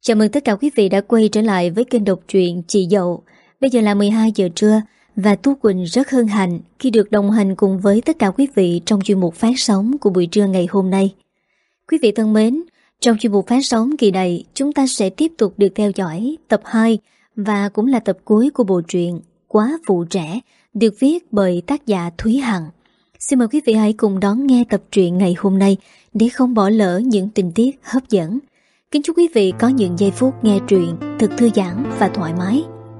Chào mừng tất cả quý vị đã quay trở lại với kênh đọc truyện Chị Dậu. Bây giờ là 12 giờ trưa và Tú Quỳnh rất hân hạnh khi được đồng hành cùng với tất cả quý vị trong chuyên mục phát sóng của buổi trưa ngày hôm nay. Quý vị thân mến, trong chuyên mục phát sóng kỳ này, chúng ta sẽ tiếp tục được theo dõi tập 2 và cũng là tập cuối của bộ truyện Quá Phụ Trẻ được viết bởi tác giả Thúy Hằng. Xin mời quý vị hãy cùng đón nghe tập truyện ngày hôm nay để không bỏ lỡ những tình tiết hấp dẫn. Kính chúc quý vị có những giây phút nghe truyện thật thư giãn và thoải mái.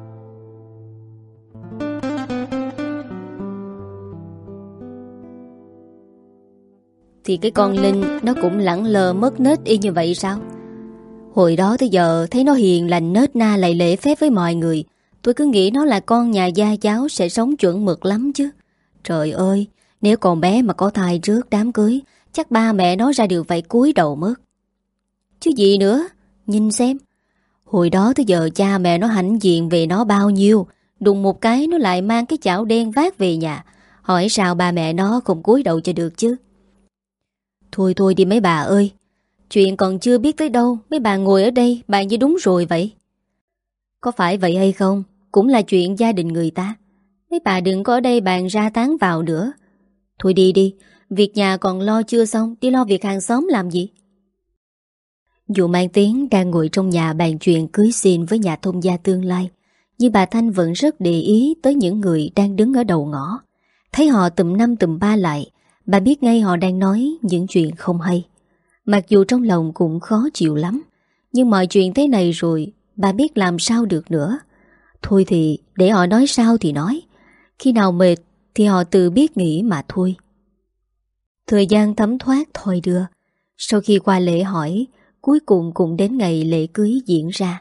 Thì cái con Linh nó cũng lẳng lờ mất nết y như vậy sao? Hồi đó tới giờ thấy nó hiền lành nết na lại lễ phép với mọi người. Tôi cứ nghĩ nó là con nhà gia giáo sẽ sống chuẩn mực lắm chứ. Trời ơi, nếu còn bé mà có thai trước đám cưới, chắc ba mẹ nó ra đường phải cúi đầu mất. Chứ gì nữa, nhìn xem. Hồi đó tới giờ cha mẹ nó hãnh diện về nó bao nhiêu, đùng một cái nó lại mang cái chảo đen vác về nhà. Hỏi sao ba mẹ nó không cúi đầu cho được chứ. Thôi đi mấy bà ơi, chuyện còn chưa biết tới đâu, mấy bà ngồi ở đây bàn như đúng rồi vậy. Có phải vậy hay không, cũng là chuyện gia đình người ta. Mấy bà đừng có ở đây bàn ra tán vào nữa. Thôi đi, việc nhà còn lo chưa xong, đi lo việc hàng xóm làm gì. Dù Mang Tiến đang ngồi trong nhà bàn chuyện cưới xin với nhà thông gia tương lai, nhưng bà Thanh vẫn rất để ý tới những người đang đứng ở đầu ngõ. Thấy họ tụm năm tụm ba lại, bà biết ngay họ đang nói những chuyện không hay. Mặc dù trong lòng cũng khó chịu lắm, nhưng mọi chuyện thế này rồi, bà biết làm sao được nữa. Thôi thì để họ nói sao thì nói. Khi nào mệt thì họ tự biết nghĩ mà thôi. Thời gian thấm thoát thôi đưa. Sau khi qua lễ hỏi, cuối cùng cũng đến ngày lễ cưới diễn ra.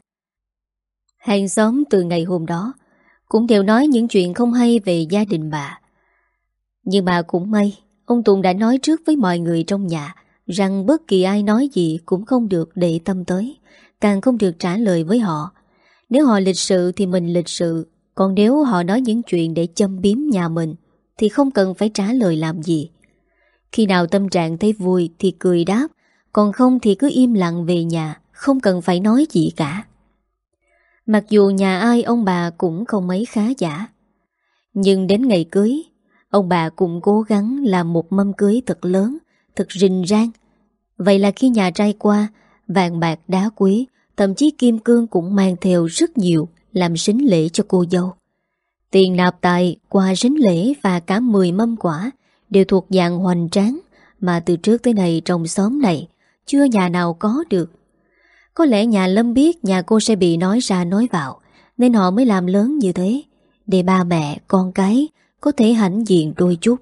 Hàng xóm từ ngày hôm đó cũng đều nói những chuyện không hay về gia đình bà. Nhưng mà cũng may, ông Tùng đã nói trước với mọi người trong nhà rằng bất kỳ ai nói gì cũng không được để tâm tới, càng không được trả lời với họ. Nếu họ lịch sự thì mình lịch sự, còn nếu họ nói những chuyện để châm biếm nhà mình thì không cần phải trả lời làm gì. Khi nào tâm trạng thấy vui thì cười đáp, còn không thì cứ im lặng về nhà, không cần phải nói gì cả. Mặc dù nhà ai ông bà cũng không mấy khá giả, nhưng đến ngày cưới, ông bà cũng cố gắng làm một mâm cưới thật lớn, thật rình rang. Vậy là khi nhà trai qua, vàng bạc đá quý, thậm chí kim cương cũng mang theo rất nhiều làm sính lễ cho cô dâu. Tiền nạp tài, quà sính lễ và cả 10 mâm quả đều thuộc dạng hoành tráng mà từ trước tới nay trong xóm này chưa nhà nào có được. Có lẽ nhà Lâm biết nhà cô sẽ bị nói ra nói vào, nên họ mới làm lớn như thế, để ba mẹ, con cái có thể hãnh diện đôi chút.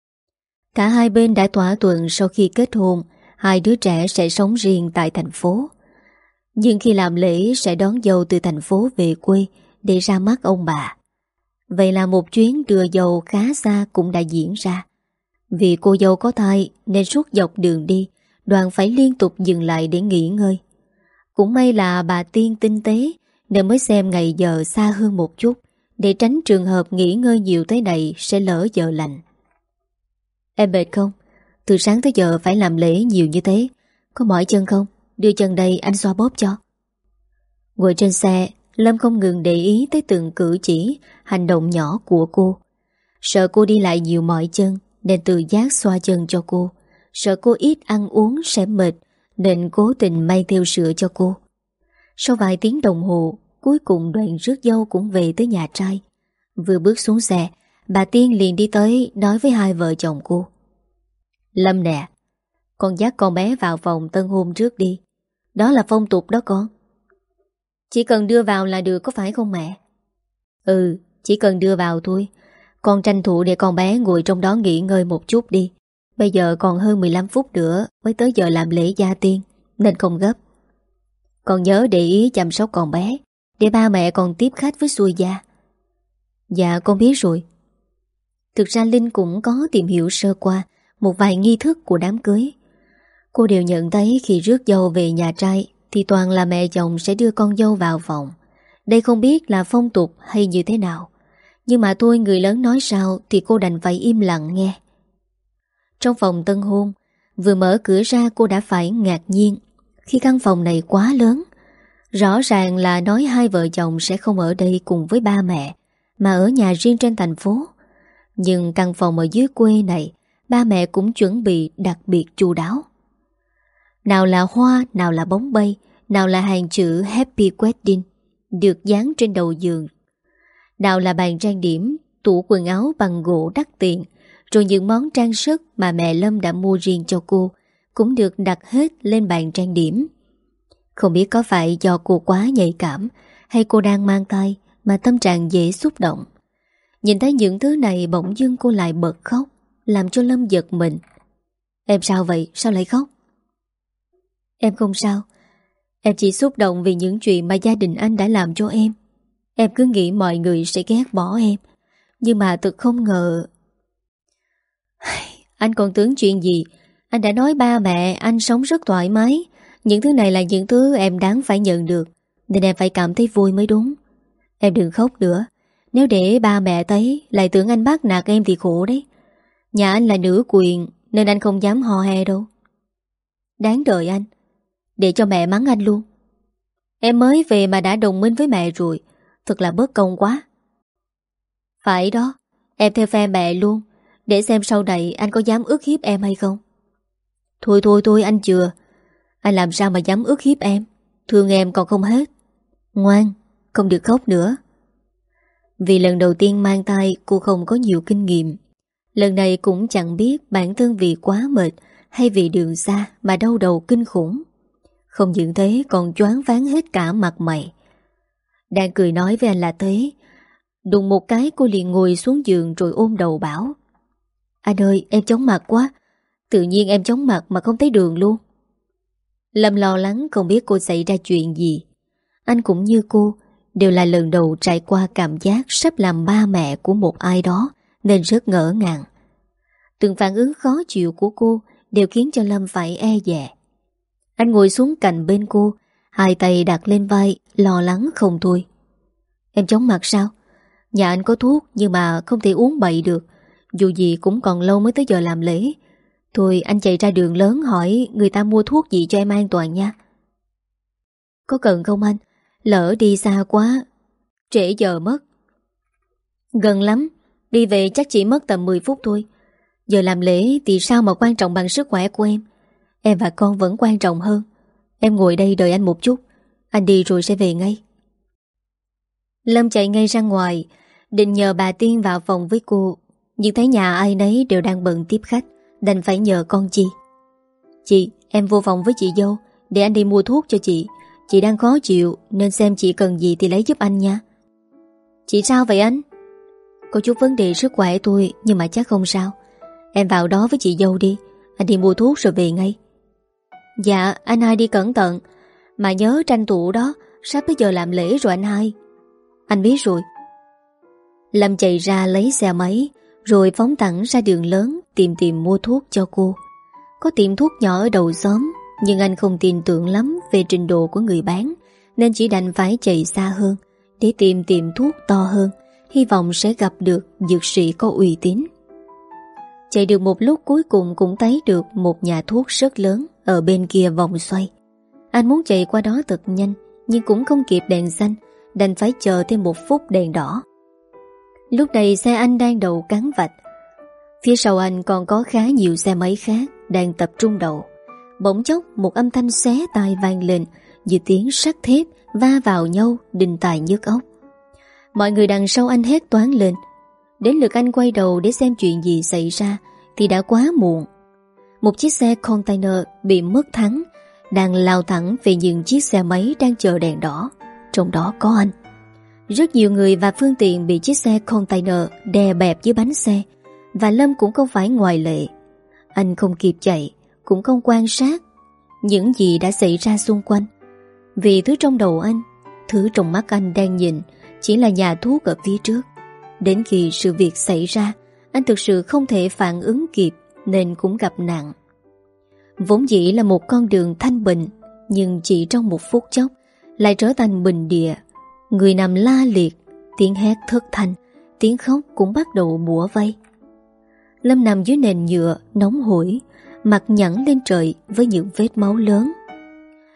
Cả hai bên đã thỏa thuận sau khi kết hôn, hai đứa trẻ sẽ sống riêng tại thành phố. Nhưng khi làm lễ sẽ đón dâu từ thành phố về quê để ra mắt ông bà. Vậy là một chuyến đưa dâu khá xa cũng đã diễn ra. Vì cô dâu có thai nên suốt dọc đường đi, đoàn phải liên tục dừng lại để nghỉ ngơi. Cũng may là bà Tiên tinh tế nên mới xem ngày giờ xa hơn một chút, để tránh trường hợp nghỉ ngơi nhiều thế này sẽ lỡ giờ lành. Em mệt không? Từ sáng tới giờ phải làm lễ nhiều như thế, có mỏi chân không? Đưa chân đây anh xoa bóp cho. Ngồi trên xe, Lâm không ngừng để ý tới từng cử chỉ, hành động nhỏ của cô. Sợ cô đi lại nhiều mỏi chân nên tự giác xoa chân cho cô. Sợ cô ít ăn uống sẽ mệt nên cố tình may theo sữa cho cô. Sau vài tiếng đồng hồ, cuối cùng đoàn rước dâu cũng về tới nhà trai. Vừa bước xuống xe, bà Tiên liền đi tới nói với hai vợ chồng cô. Lâm nè, con dắt con bé vào phòng tân hôn trước đi. Đó là phong tục đó con. Chỉ cần đưa vào là được có phải không mẹ? Ừ, chỉ cần đưa vào thôi. Con tranh thủ để con bé ngồi trong đó nghỉ ngơi một chút đi. Bây giờ còn hơn 15 phút nữa mới tới giờ làm lễ gia tiên, nên không gấp. Con nhớ để ý chăm sóc con bé, để ba mẹ còn tiếp khách với xuôi gia. Dạ con biết rồi. Thực ra Linh cũng có tìm hiểu sơ qua một vài nghi thức của đám cưới. Cô đều nhận thấy khi rước dâu về nhà trai thì toàn là mẹ chồng sẽ đưa con dâu vào phòng. Đây không biết là phong tục hay như thế nào, nhưng mà thôi, người lớn nói sao thì cô đành phải im lặng nghe. Trong phòng tân hôn, vừa mở cửa ra cô đã phải ngạc nhiên khi căn phòng này quá lớn. Rõ ràng là nói hai vợ chồng sẽ không ở đây cùng với ba mẹ, mà ở nhà riêng trên thành phố. Nhưng căn phòng ở dưới quê này, ba mẹ cũng chuẩn bị đặc biệt chu đáo. Nào là hoa, nào là bóng bay, nào là hàng chữ Happy Wedding được dán trên đầu giường. Nào là bàn trang điểm, tủ quần áo bằng gỗ đắt tiền, rồi những món trang sức mà mẹ Lâm đã mua riêng cho cô cũng được đặt hết lên bàn trang điểm. Không biết có phải do cô quá nhạy cảm hay cô đang mang thai mà tâm trạng dễ xúc động. Nhìn thấy những thứ này bỗng dưng cô lại bật khóc, làm cho Lâm giật mình. Em sao vậy? Sao lại khóc? Em không sao. Em chỉ xúc động vì những chuyện mà gia đình anh đã làm cho em. Em cứ nghĩ mọi người sẽ ghét bỏ em, nhưng mà thật không ngờ. Anh còn tưởng chuyện gì? Anh đã nói ba mẹ anh sống rất thoải mái. Những thứ này là những thứ em đáng phải nhận được, nên em phải cảm thấy vui mới đúng. Em đừng khóc nữa. Nếu để ba mẹ thấy lại tưởng anh bắt nạt em thì khổ đấy. Nhà anh là nữ quyền nên anh không dám hò he đâu. Đáng đời anh. Để cho mẹ mắng anh luôn. Em mới về mà đã đồng minh với mẹ rồi. Thật là bất công quá. Phải đó. Em theo phe mẹ luôn. Để xem sau này anh có dám ức hiếp em hay không. Thôi anh chừa. Anh làm sao mà dám ức hiếp em. Thương em còn không hết. Ngoan, không được khóc nữa. Vì lần đầu tiên mang thai cô không có nhiều kinh nghiệm. Lần này cũng chẳng biết bản thân vì quá mệt hay vì đường xa mà đau đầu kinh khủng. Không những thế còn choáng váng hết cả mặt mày. Đang cười nói với anh là thế, đùng một cái cô liền ngồi xuống giường rồi ôm đầu bảo: Anh ơi, em chóng mặt quá. Tự nhiên em chóng mặt mà không thấy đường luôn. Lâm lo lắng không biết cô xảy ra chuyện gì. Anh cũng như cô, đều là lần đầu trải qua cảm giác sắp làm ba mẹ của một ai đó, nên rất ngỡ ngàng. Từng phản ứng khó chịu của cô đều khiến cho Lâm phải e dè. Anh ngồi xuống cạnh bên cô, hai tay đặt lên vai, lo lắng không thôi. Em chóng mặt sao? Nhà anh có thuốc nhưng mà không thể uống bậy được. Dù gì cũng còn lâu mới tới giờ làm lễ. Thôi anh chạy ra đường lớn hỏi người ta mua thuốc gì cho em an toàn nha. Có cần không anh? Lỡ đi xa quá, trễ giờ mất. Gần lắm, đi về chắc chỉ mất tầm 10 phút thôi. Giờ làm lễ thì sao mà quan trọng bằng sức khỏe của em. Em và con vẫn quan trọng hơn. Em ngồi đây đợi anh một chút. Anh đi rồi sẽ về ngay. Lâm chạy ngay ra ngoài, định nhờ bà Tiên vào phòng với cô, nhưng thấy nhà ai nấy đều đang bận tiếp khách, đành phải nhờ con Chi. Chị, em vô phòng với chị dâu, để anh đi mua thuốc cho chị. Chị đang khó chịu nên xem chị cần gì thì lấy giúp anh nha. Chị sao vậy anh? Có chút vấn đề sức khỏe tôi, nhưng mà chắc không sao. Em vào đó với chị dâu đi. Anh đi mua thuốc rồi về ngay. Dạ, anh hai đi cẩn thận. Mà nhớ tranh thủ đó, sắp tới giờ làm lễ rồi anh hai. Anh biết rồi. Lâm chạy ra lấy xe máy, rồi phóng thẳng ra đường lớn tìm mua thuốc cho cô. Có tiệm thuốc nhỏ ở đầu xóm, nhưng anh không tin tưởng lắm về trình độ của người bán, nên chỉ đành phải chạy xa hơn để tìm tiệm thuốc to hơn, hy vọng sẽ gặp được dược sĩ có uy tín. Chạy được một lúc cuối cùng cũng thấy được một nhà thuốc rất lớn ở bên kia vòng xoay. Anh muốn chạy qua đó thật nhanh, nhưng cũng không kịp đèn xanh, đành phải chờ thêm một phút đèn đỏ. Lúc này xe anh đang đậu cắn vạch. Phía sau anh còn có khá nhiều xe máy khác đang tập trung đậu. Bỗng chốc một âm thanh xé tai vang lên, như tiếng sắt thép va vào nhau đinh tai nhức óc. Mọi người đằng sau anh hét toáng lên. Đến lượt anh quay đầu để xem chuyện gì xảy ra thì đã quá muộn. Một chiếc xe container bị mất thắng đang lao thẳng về những chiếc xe máy đang chờ đèn đỏ, trong đó có anh. Rất nhiều người và phương tiện bị chiếc xe container đè bẹp dưới bánh xe, và Lâm cũng không phải ngoại lệ. Anh không kịp chạy, cũng không quan sát những gì đã xảy ra xung quanh. Vì thứ trong đầu anh, thứ trong mắt anh đang nhìn chỉ là nhà thuốc ở phía trước. Đến khi sự việc xảy ra, anh thực sự không thể phản ứng kịp nên cũng gặp nạn. Vốn dĩ là một con đường thanh bình, nhưng chỉ trong một phút chốc lại trở thành bình địa. Người nằm la liệt, tiếng hét thất thanh, tiếng khóc cũng bắt đầu bủa vây. Lâm nằm dưới nền nhựa nóng hổi, mặt nhẵn lên trời với những vết máu lớn.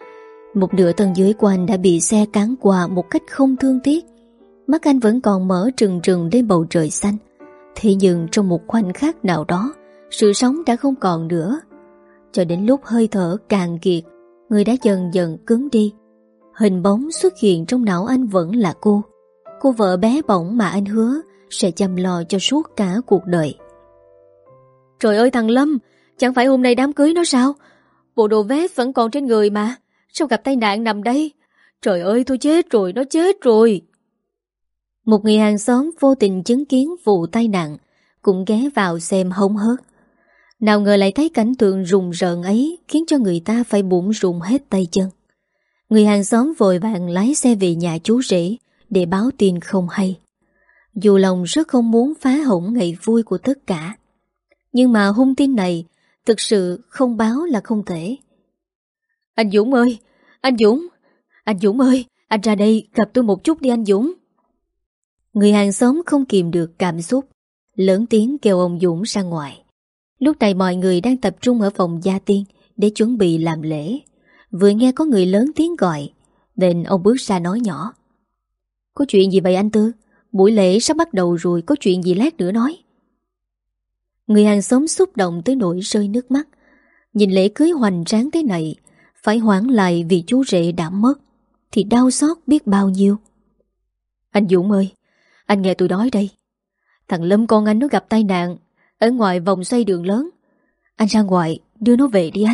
Một nửa thân dưới của anh đã bị xe cán qua một cách không thương tiếc. Mắt anh vẫn còn mở trừng trừng lên bầu trời xanh. Thế nhưng trong một khoảnh khắc nào đó, sự sống đã không còn nữa. Cho đến lúc hơi thở càng kiệt, người đã dần dần cứng đi. Hình bóng xuất hiện trong não anh vẫn là cô. Cô vợ bé bỏng mà anh hứa sẽ chăm lo cho suốt cả cuộc đời. Trời ơi thằng Lâm, chẳng phải hôm nay đám cưới nó sao? Bộ đồ vest vẫn còn trên người mà, sao gặp tai nạn nằm đây? Trời ơi tôi chết rồi, nó chết rồi. Một người hàng xóm vô tình chứng kiến vụ tai nạn cũng ghé vào xem hông hớt. Nào ngờ lại thấy cảnh tượng rùng rợn ấy khiến cho người ta phải bủn rủn hết tay chân. Người hàng xóm vội vàng lái xe về nhà chú rể để báo tin không hay. Dù lòng rất không muốn phá hỏng ngày vui của tất cả, nhưng mà hung tin này thực sự không báo là không thể. Anh Dũng ơi, anh Dũng ơi, anh ra đây gặp tôi một chút đi anh Dũng. Người hàng xóm không kìm được cảm xúc, lớn tiếng kêu ông Dũng ra ngoài. Lúc này mọi người đang tập trung ở phòng gia tiên để chuẩn bị làm lễ. Vừa nghe có người lớn tiếng gọi, nên ông bước ra nói nhỏ. Có chuyện gì vậy anh Tư? Buổi lễ sắp bắt đầu rồi, có chuyện gì lát nữa nói. Người hàng xóm xúc động tới nỗi rơi nước mắt. Nhìn lễ cưới hoành tráng thế này, phải hoãn lại vì chú rể đã mất, thì đau xót biết bao nhiêu. Anh Dũng ơi, anh nghe tôi nói đây. Thằng Lâm con anh nó gặp tai nạn ở ngoài vòng xoay đường lớn. Anh ra ngoài đưa nó về đi anh.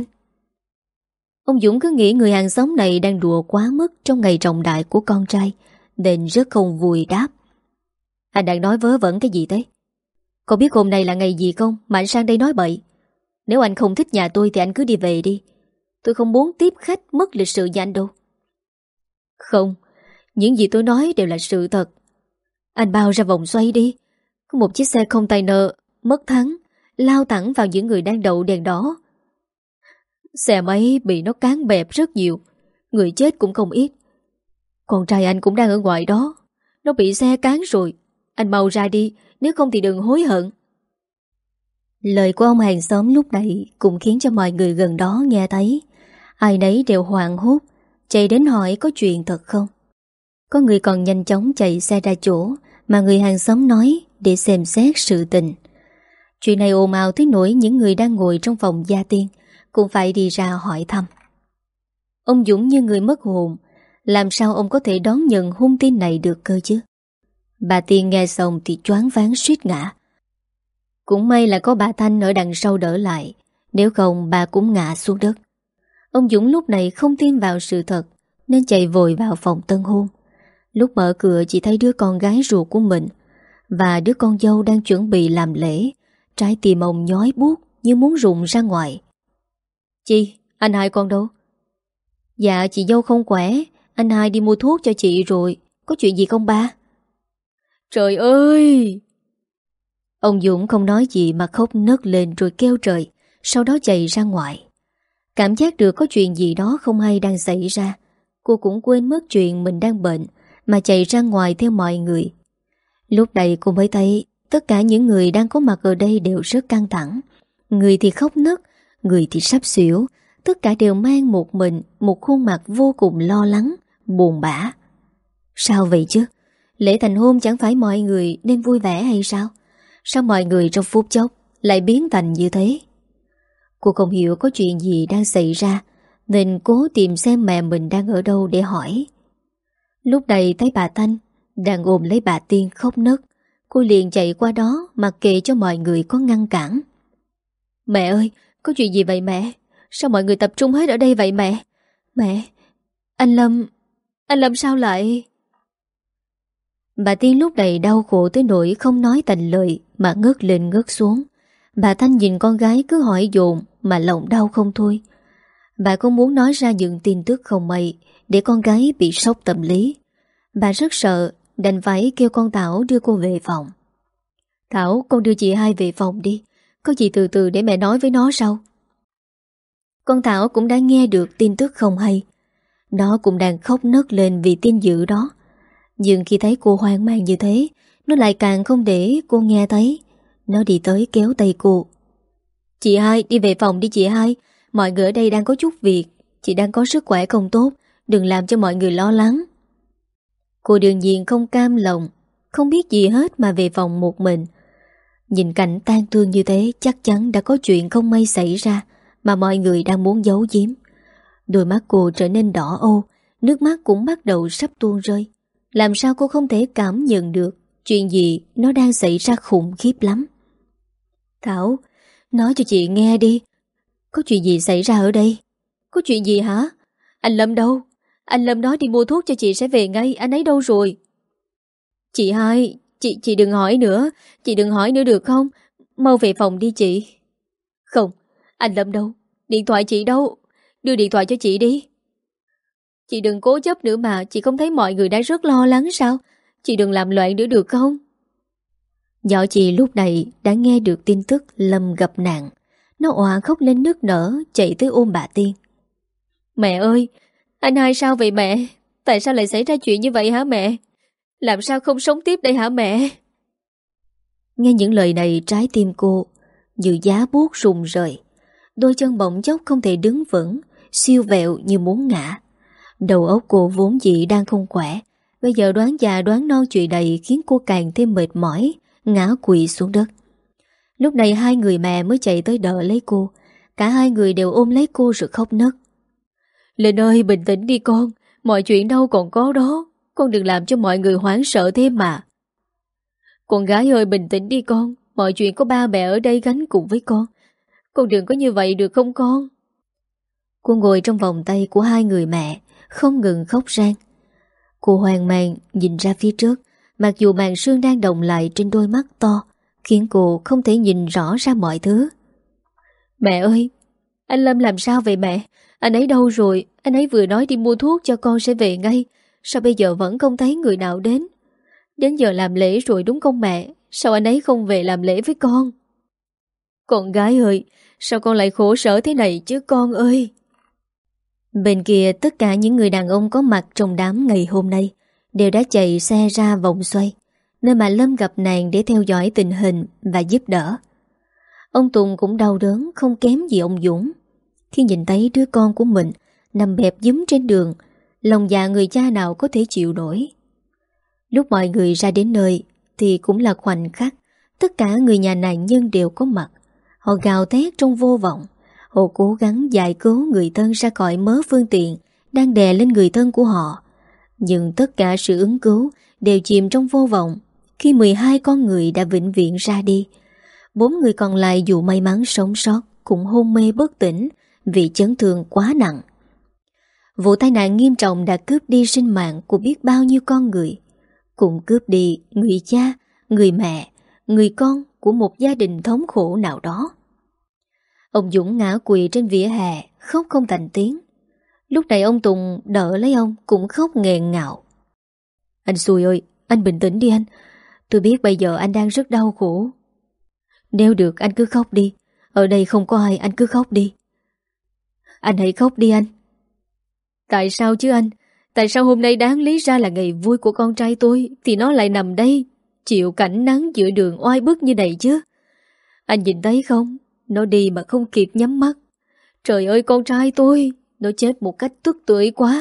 Ông Dũng cứ nghĩ người hàng xóm này đang đùa quá mức trong ngày trọng đại của con trai, nên rất không vui đáp. Anh đang nói vớ vẩn cái gì thế? Có biết hôm nay là ngày gì không mà anh sang đây nói bậy? Nếu anh không thích nhà tôi thì anh cứ đi về đi. Tôi không muốn tiếp khách mất lịch sự với anh đâu. Không, những gì tôi nói đều là sự thật. Anh bao ra vòng xoay đi. Có một chiếc xe container mất thắng lao thẳng vào những người đang đậu đèn đỏ. Xe máy bị nó cán bẹp rất nhiều, người chết cũng không ít. Con trai anh cũng đang ở ngoài đó, nó bị xe cán rồi. Anh mau ra đi, nếu không thì đừng hối hận. Lời của ông hàng xóm lúc này cũng khiến cho mọi người gần đó nghe thấy. Ai nấy đều hoảng hốt, chạy đến hỏi có chuyện thật không. Có người còn nhanh chóng chạy xe ra chỗ mà người hàng xóm nói để xem xét sự tình. Chuyện này ồn ào tới nỗi những người đang ngồi trong phòng gia tiên cũng phải đi ra hỏi thăm. Ông Dũng như người mất hồn, làm sao ông có thể đón nhận hung tin này được cơ chứ? Bà Tiên nghe xong thì choáng váng suýt ngã. Cũng may là có bà Thanh ở đằng sau đỡ lại, nếu không bà cũng ngã xuống đất. Ông Dũng lúc này không tin vào sự thật nên chạy vội vào phòng tân hôn. Lúc mở cửa chỉ thấy đứa con gái ruột của mình và đứa con dâu đang chuẩn bị làm lễ. Trái tim ông nhói buốt như muốn rụng ra ngoài. Chị, anh hai con đâu? Dạ chị dâu không khỏe, anh hai đi mua thuốc cho chị rồi. Có chuyện gì không ba? Trời ơi! Ông Dũng không nói gì mà khóc nấc lên rồi kêu trời, sau đó chạy ra ngoài. Cảm giác được có chuyện gì đó không hay đang xảy ra. Cô cũng quên mất chuyện mình đang bệnh mà chạy ra ngoài theo mọi người. Lúc này cô mới thấy tất cả những người đang có mặt ở đây đều rất căng thẳng. Người thì khóc nấc, người thì sắp xỉu. Tất cả đều mang một mình một khuôn mặt vô cùng lo lắng, buồn bã. Sao vậy chứ? Lễ thành hôn chẳng phải mọi người nên vui vẻ hay sao? Sao mọi người trong phút chốc lại biến thành như thế? Cô không hiểu có chuyện gì đang xảy ra, nên cố tìm xem mẹ mình đang ở đâu để hỏi. Lúc này thấy bà Thanh đang ôm lấy bà Tiên khóc nấc. Cô liền chạy qua đó mặc kệ cho mọi người có ngăn cản. Mẹ ơi, có chuyện gì vậy mẹ? Sao mọi người tập trung hết ở đây vậy mẹ? Mẹ, anh Lâm sao lại... Bà Tiên lúc này đau khổ tới nỗi không nói thành lời mà ngất lên ngất xuống. Bà Thanh nhìn con gái cứ hỏi dồn mà lòng đau không thôi. Bà không muốn nói ra những tin tức không may để con gái bị sốc tâm lý. Bà rất sợ, đành phải kêu con Thảo đưa cô về phòng. Thảo, con đưa chị hai về phòng đi. Có gì từ từ để mẹ nói với nó sau. Con Thảo cũng đã nghe được tin tức không hay. Nó cũng đang khóc nấc lên vì tin dữ đó. Nhưng khi thấy cô hoang mang như thế, nó lại càng không để cô nghe thấy. Nó đi tới kéo tay cô. Chị hai, đi về phòng đi chị hai. Mọi người ở đây đang có chút việc. Chị đang có sức khỏe không tốt, Đừng làm cho mọi người lo lắng. Cô đương nhiên không cam lòng, không biết gì hết mà về phòng một mình. Nhìn cảnh tang thương như thế, chắc chắn đã có chuyện không may xảy ra mà mọi người đang muốn giấu giếm. Đôi mắt cô trở nên đỏ âu, nước mắt cũng bắt đầu sắp tuôn rơi. Làm sao cô không thể cảm nhận được chuyện gì nó đang xảy ra khủng khiếp lắm. Thảo, nói cho chị nghe đi. Có chuyện gì xảy ra ở đây? Có chuyện gì hả? Anh Lâm đâu? Anh Lâm nói đi mua thuốc cho chị sẽ về ngay. Anh ấy đâu rồi? Chị hai, chị đừng hỏi nữa. Chị đừng hỏi nữa được không? Mau về phòng đi chị. Không, anh Lâm đâu? Điện thoại chị đâu? Đưa điện thoại cho chị đi. Chị đừng cố chấp nữa mà. Chị không thấy mọi người đang rất lo lắng sao? Chị đừng làm loạn nữa được không? Nhỏ chị lúc này đã nghe được tin tức Lâm gặp nạn. Nó òa khóc lên nức nở, chạy tới ôm bà Tiên. Mẹ ơi, anh hai sao vậy mẹ? Tại sao lại xảy ra chuyện như vậy hả mẹ? Làm sao không sống tiếp đây hả mẹ? Nghe những lời này, trái tim cô như giá buốt rùng rời. Đôi chân bỗng chốc không thể đứng vững, siêu vẹo như muốn ngã. Đầu óc cô vốn dĩ đang không khỏe, bây giờ đoán già đoán non chuyện này khiến cô càng thêm mệt mỏi, ngã quỵ xuống đất. Lúc này hai người mẹ mới chạy tới đỡ lấy cô. Cả hai người đều ôm lấy cô rồi khóc nấc. Linh ơi, bình tĩnh đi con. Mọi chuyện đâu còn có đó. Con đừng làm cho mọi người hoảng sợ thêm mà. Con gái ơi, bình tĩnh đi con. Mọi chuyện có ba mẹ ở đây gánh cùng với con. Con đừng có như vậy được không con? Cô ngồi trong vòng tay của hai người mẹ, không ngừng khóc rang. Cô hoang mang nhìn ra phía trước, mặc dù màn sương đang đọng lại trên đôi mắt to, khiến cô không thể nhìn rõ ra mọi thứ. Mẹ ơi, anh Lâm làm sao vậy mẹ? Anh ấy đâu rồi? Anh ấy vừa nói đi mua thuốc cho con sẽ về ngay. Sao bây giờ vẫn không thấy người nào đến? Đến giờ làm lễ rồi đúng không mẹ? Sao anh ấy không về làm lễ với con? Con gái ơi, sao con lại khổ sở thế này chứ con ơi? Bên kia tất cả những người đàn ông có mặt trong đám ngày hôm nay đều đã chạy xe ra vòng xoay, nơi mà Lâm gặp nạn để theo dõi tình hình và giúp đỡ. Ông Tùng cũng đau đớn không kém gì ông Dũng. Khi nhìn thấy đứa con của mình nằm bẹp dúm trên đường, lòng dạ người cha nào có thể chịu nổi. Lúc mọi người ra đến nơi thì cũng là khoảnh khắc tất cả người nhà nạn nhân đều có mặt. Họ gào thét trong vô vọng. Họ cố gắng giải cứu người thân ra khỏi mớ phương tiện đang đè lên người thân của họ. Nhưng tất cả sự ứng cứu đều chìm trong vô vọng khi 12 con người đã vĩnh viễn ra đi. 4 người còn lại dù may mắn sống sót cũng hôn mê bất tỉnh vì chấn thương quá nặng. Vụ tai nạn nghiêm trọng đã cướp đi sinh mạng của biết bao nhiêu con người, cũng cướp đi người cha, người mẹ, người con của một gia đình thống khổ nào đó. Ông Dũng ngã quỵ trên vỉa hè, khóc không thành tiếng. Lúc này ông Tùng đỡ lấy ông cũng khóc nghẹn ngào. Anh Xui ơi, anh bình tĩnh đi anh. Tôi biết bây giờ anh đang rất đau khổ. Nếu được anh cứ khóc đi. Ở đây không có ai, anh cứ khóc đi. Anh hãy khóc đi anh. Tại sao chứ anh? Tại sao hôm nay đáng lý ra là ngày vui của con trai tôi thì nó lại nằm đây chịu cảnh nắng giữa đường oai bức như này chứ? Anh nhìn thấy không? Nó đi mà không kịp nhắm mắt. Trời ơi, con trai tôi, nó chết một cách tức tưởi quá.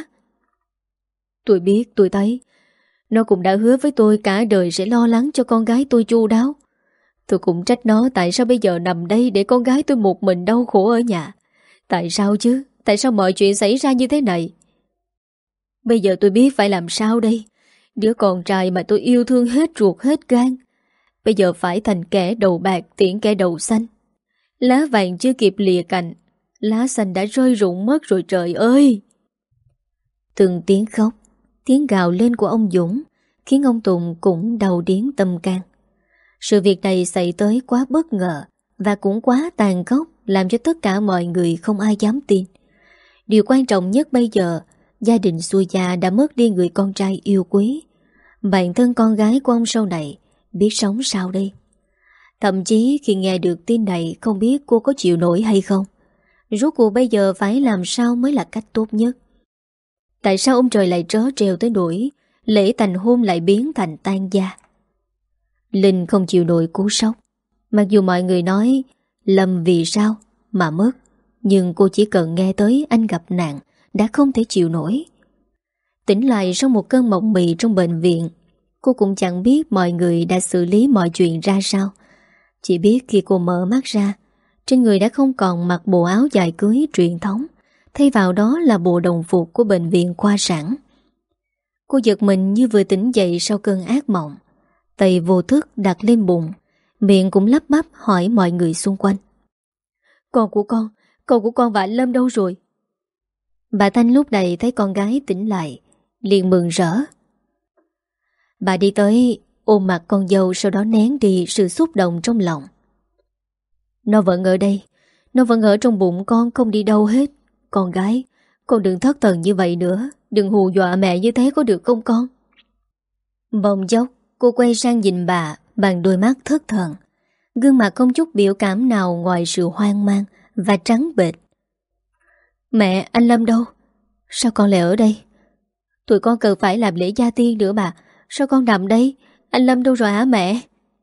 Tôi biết, tôi thấy. Nó cũng đã hứa với tôi cả đời sẽ lo lắng cho con gái tôi chu đáo. Tôi cũng trách nó tại sao bây giờ nằm đây để con gái tôi một mình đau khổ ở nhà. Tại sao chứ? Tại sao mọi chuyện xảy ra như thế này? Bây giờ tôi biết phải làm sao đây. Đứa con trai mà tôi yêu thương hết ruột hết gan, bây giờ phải thành kẻ đầu bạc tiễn kẻ đầu xanh. Lá vàng chưa kịp lìa cành, lá xanh đã rơi rụng mất rồi trời ơi. Từng tiếng khóc, tiếng gào lên của ông Dũng khiến ông Tùng cũng đau điếng tâm can. Sự việc này xảy tới quá bất ngờ và cũng quá tàn khốc, làm cho tất cả mọi người không ai dám tin. Điều quan trọng nhất bây giờ, gia đình Xui Gia đã mất đi người con trai yêu quý. Bản thân con gái của ông sau này biết sống sao đây? Thậm chí khi nghe được tin này không biết cô có chịu nổi hay không. Rốt cuộc bây giờ phải làm sao mới là cách tốt nhất? Tại sao ông trời lại trớ trêu tới nỗi lễ thành hôn lại biến thành tan gia? Linh không chịu nổi cú sốc. Mặc dù mọi người nói Lâm vì sao mà mất, nhưng cô chỉ cần nghe tới anh gặp nạn đã không thể chịu nổi. Tỉnh lại sau một cơn mộng mị trong bệnh viện, cô cũng chẳng biết mọi người đã xử lý mọi chuyện ra sao. Chỉ biết khi cô mở mắt ra, trên người đã không còn mặc bộ áo dài cưới truyền thống, thay vào đó là bộ đồng phục của bệnh viện khoa sản. Cô giật mình như vừa tỉnh dậy sau cơn ác mộng. Tay vô thức đặt lên bụng, miệng cũng lắp bắp hỏi mọi người xung quanh: Con của con và anh Lâm đâu rồi? Bà Thanh lúc này thấy con gái tỉnh lại, liền mừng rỡ. Bà đi tới ôm mặt con dâu, sau đó nén đi sự xúc động trong lòng. Nó vẫn ở đây, nó vẫn ở trong bụng con, không đi đâu hết. Con gái, con đừng thất thần như vậy nữa, đừng hù dọa mẹ như thế có được không con? Bỗng chốc cô quay sang nhìn bà bằng đôi mắt thất thần, gương mặt không chút biểu cảm nào ngoài sự hoang mang và trắng bệch. Mẹ, anh Lâm đâu? Sao con lại ở đây? Tụi con cần phải làm lễ gia tiên nữa mà. Sao con nằm đây? Anh Lâm đâu rồi hả mẹ?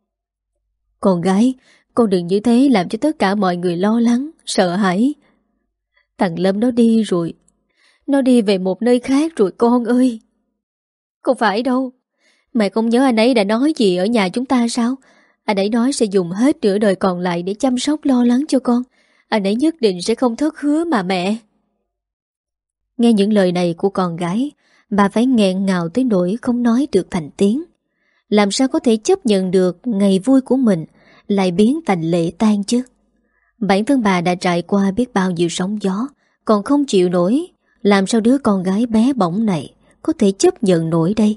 Con gái, con đừng như thế làm cho tất cả mọi người lo lắng, sợ hãi. Thằng Lâm nó đi rồi. Nó đi về một nơi khác rồi con ơi. Không phải đâu. Mẹ không nhớ anh ấy đã nói gì ở nhà chúng ta sao? Anh ấy nói sẽ dùng hết nửa đời còn lại để chăm sóc lo lắng cho con. Anh ấy nhất định sẽ không thất hứa mà mẹ. Nghe những lời này của con gái, bà phải nghẹn ngào tới nỗi không nói được thành tiếng. Làm sao có thể chấp nhận được ngày vui của mình lại biến thành lệ tan chứ? Bản thân bà đã trải qua biết bao nhiêu sóng gió, còn không chịu nổi. Làm sao đứa con gái bé bỏng này có thể chấp nhận nổi đây?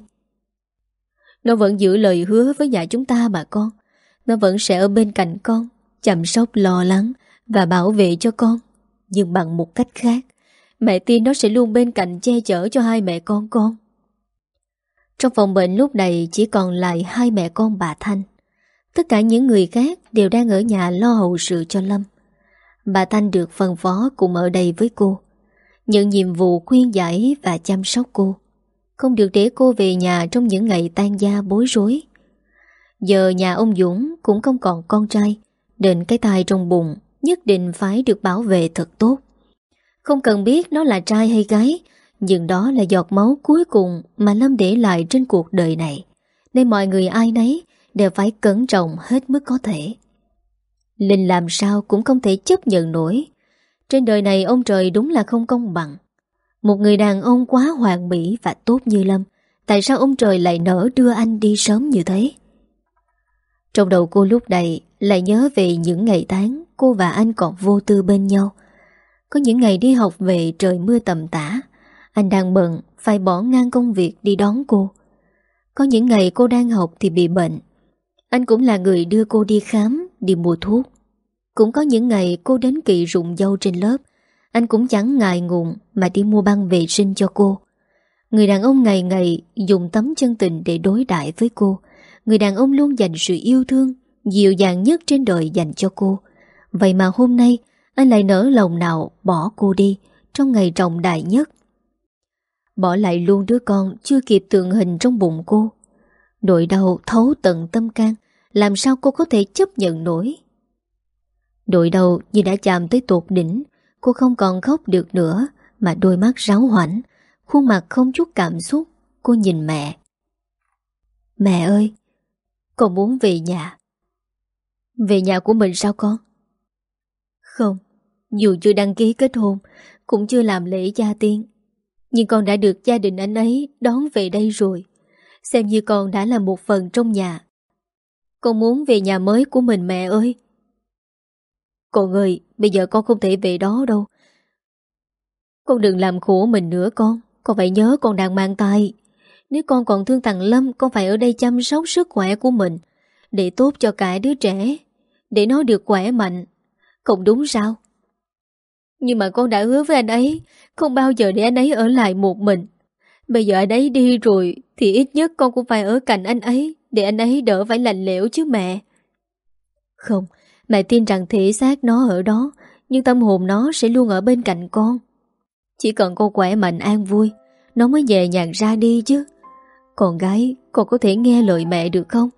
Nó vẫn giữ lời hứa với nhà chúng ta mà con. Nó vẫn sẽ ở bên cạnh con, chăm sóc lo lắng và bảo vệ cho con. Nhưng bằng một cách khác, mẹ tin nó sẽ luôn bên cạnh che chở cho hai mẹ con. Trong phòng bệnh lúc này chỉ còn lại hai mẹ con bà Thanh. Tất cả những người khác đều đang ở nhà lo hậu sự cho Lâm. Bà Thanh được phân phó cùng ở đây với cô, nhận nhiệm vụ khuyên giải và chăm sóc cô, không được để cô về nhà trong những ngày tan gia bối rối. Giờ nhà ông Dũng cũng không còn con trai, nên cái tai trong bụng nhất định phải được bảo vệ thật tốt. Không cần biết nó là trai hay gái, nhưng đó là giọt máu cuối cùng mà Lâm để lại trên cuộc đời này, nên mọi người ai nấy đều phải cẩn trọng hết mức có thể. Linh làm sao cũng không thể chấp nhận nổi. Trên đời này ông trời đúng là không công bằng. Một người đàn ông quá hoàn mỹ và tốt như Lâm, tại sao ông trời lại nỡ đưa anh đi sớm như thế? Trong đầu cô lúc này lại nhớ về những ngày tháng cô và anh còn vô tư bên nhau. Có những ngày đi học về trời mưa tầm tã, anh đang bận phải bỏ ngang công việc đi đón cô. Có những ngày cô đang học thì bị bệnh, anh cũng là người đưa cô đi khám, đi mua thuốc. Cũng có những ngày cô đến kỳ rụng dâu trên lớp, anh cũng chẳng ngại ngùng mà đi mua băng vệ sinh cho cô. Người đàn ông ngày ngày dùng tấm chân tình để đối đãi với cô. Người đàn ông luôn dành sự yêu thương dịu dàng nhất trên đời dành cho cô. Vậy mà hôm nay anh lại nỡ lòng nào bỏ cô đi trong ngày trọng đại nhất. Bỏ lại luôn đứa con chưa kịp tượng hình trong bụng cô. Nỗi đau thấu tận tâm can, làm sao cô có thể chấp nhận nổi? Nỗi đau như đã chạm tới tột đỉnh. Cô không còn khóc được nữa, mà đôi mắt ráu hoảnh, khuôn mặt không chút cảm xúc. Cô nhìn mẹ. Mẹ ơi, con muốn về nhà. Về nhà của mình sao con? Không, dù chưa đăng ký kết hôn, cũng chưa làm lễ gia tiên, nhưng con đã được gia đình anh ấy đón về đây rồi. Xem như con đã là một phần trong nhà. Con muốn về nhà mới của mình mẹ ơi. Con ơi, bây giờ con không thể về đó đâu. Con đừng làm khổ mình nữa con. Con phải nhớ con đang mang thai. Nếu con còn thương thằng Lâm, con phải ở đây chăm sóc sức khỏe của mình, để tốt cho cả đứa trẻ, để nó được khỏe mạnh. Không đúng sao? Nhưng mà con đã hứa với anh ấy không bao giờ để anh ấy ở lại một mình. Bây giờ anh ấy đi rồi thì ít nhất con cũng phải ở cạnh anh ấy, để anh ấy đỡ phải lạnh lẽo chứ mẹ. Không, mẹ tin rằng thể xác nó ở đó, nhưng tâm hồn nó sẽ luôn ở bên cạnh con. Chỉ cần con khỏe mạnh an vui, nó mới nhẹ nhàng ra đi chứ. Con gái, con có thể nghe lời mẹ được không?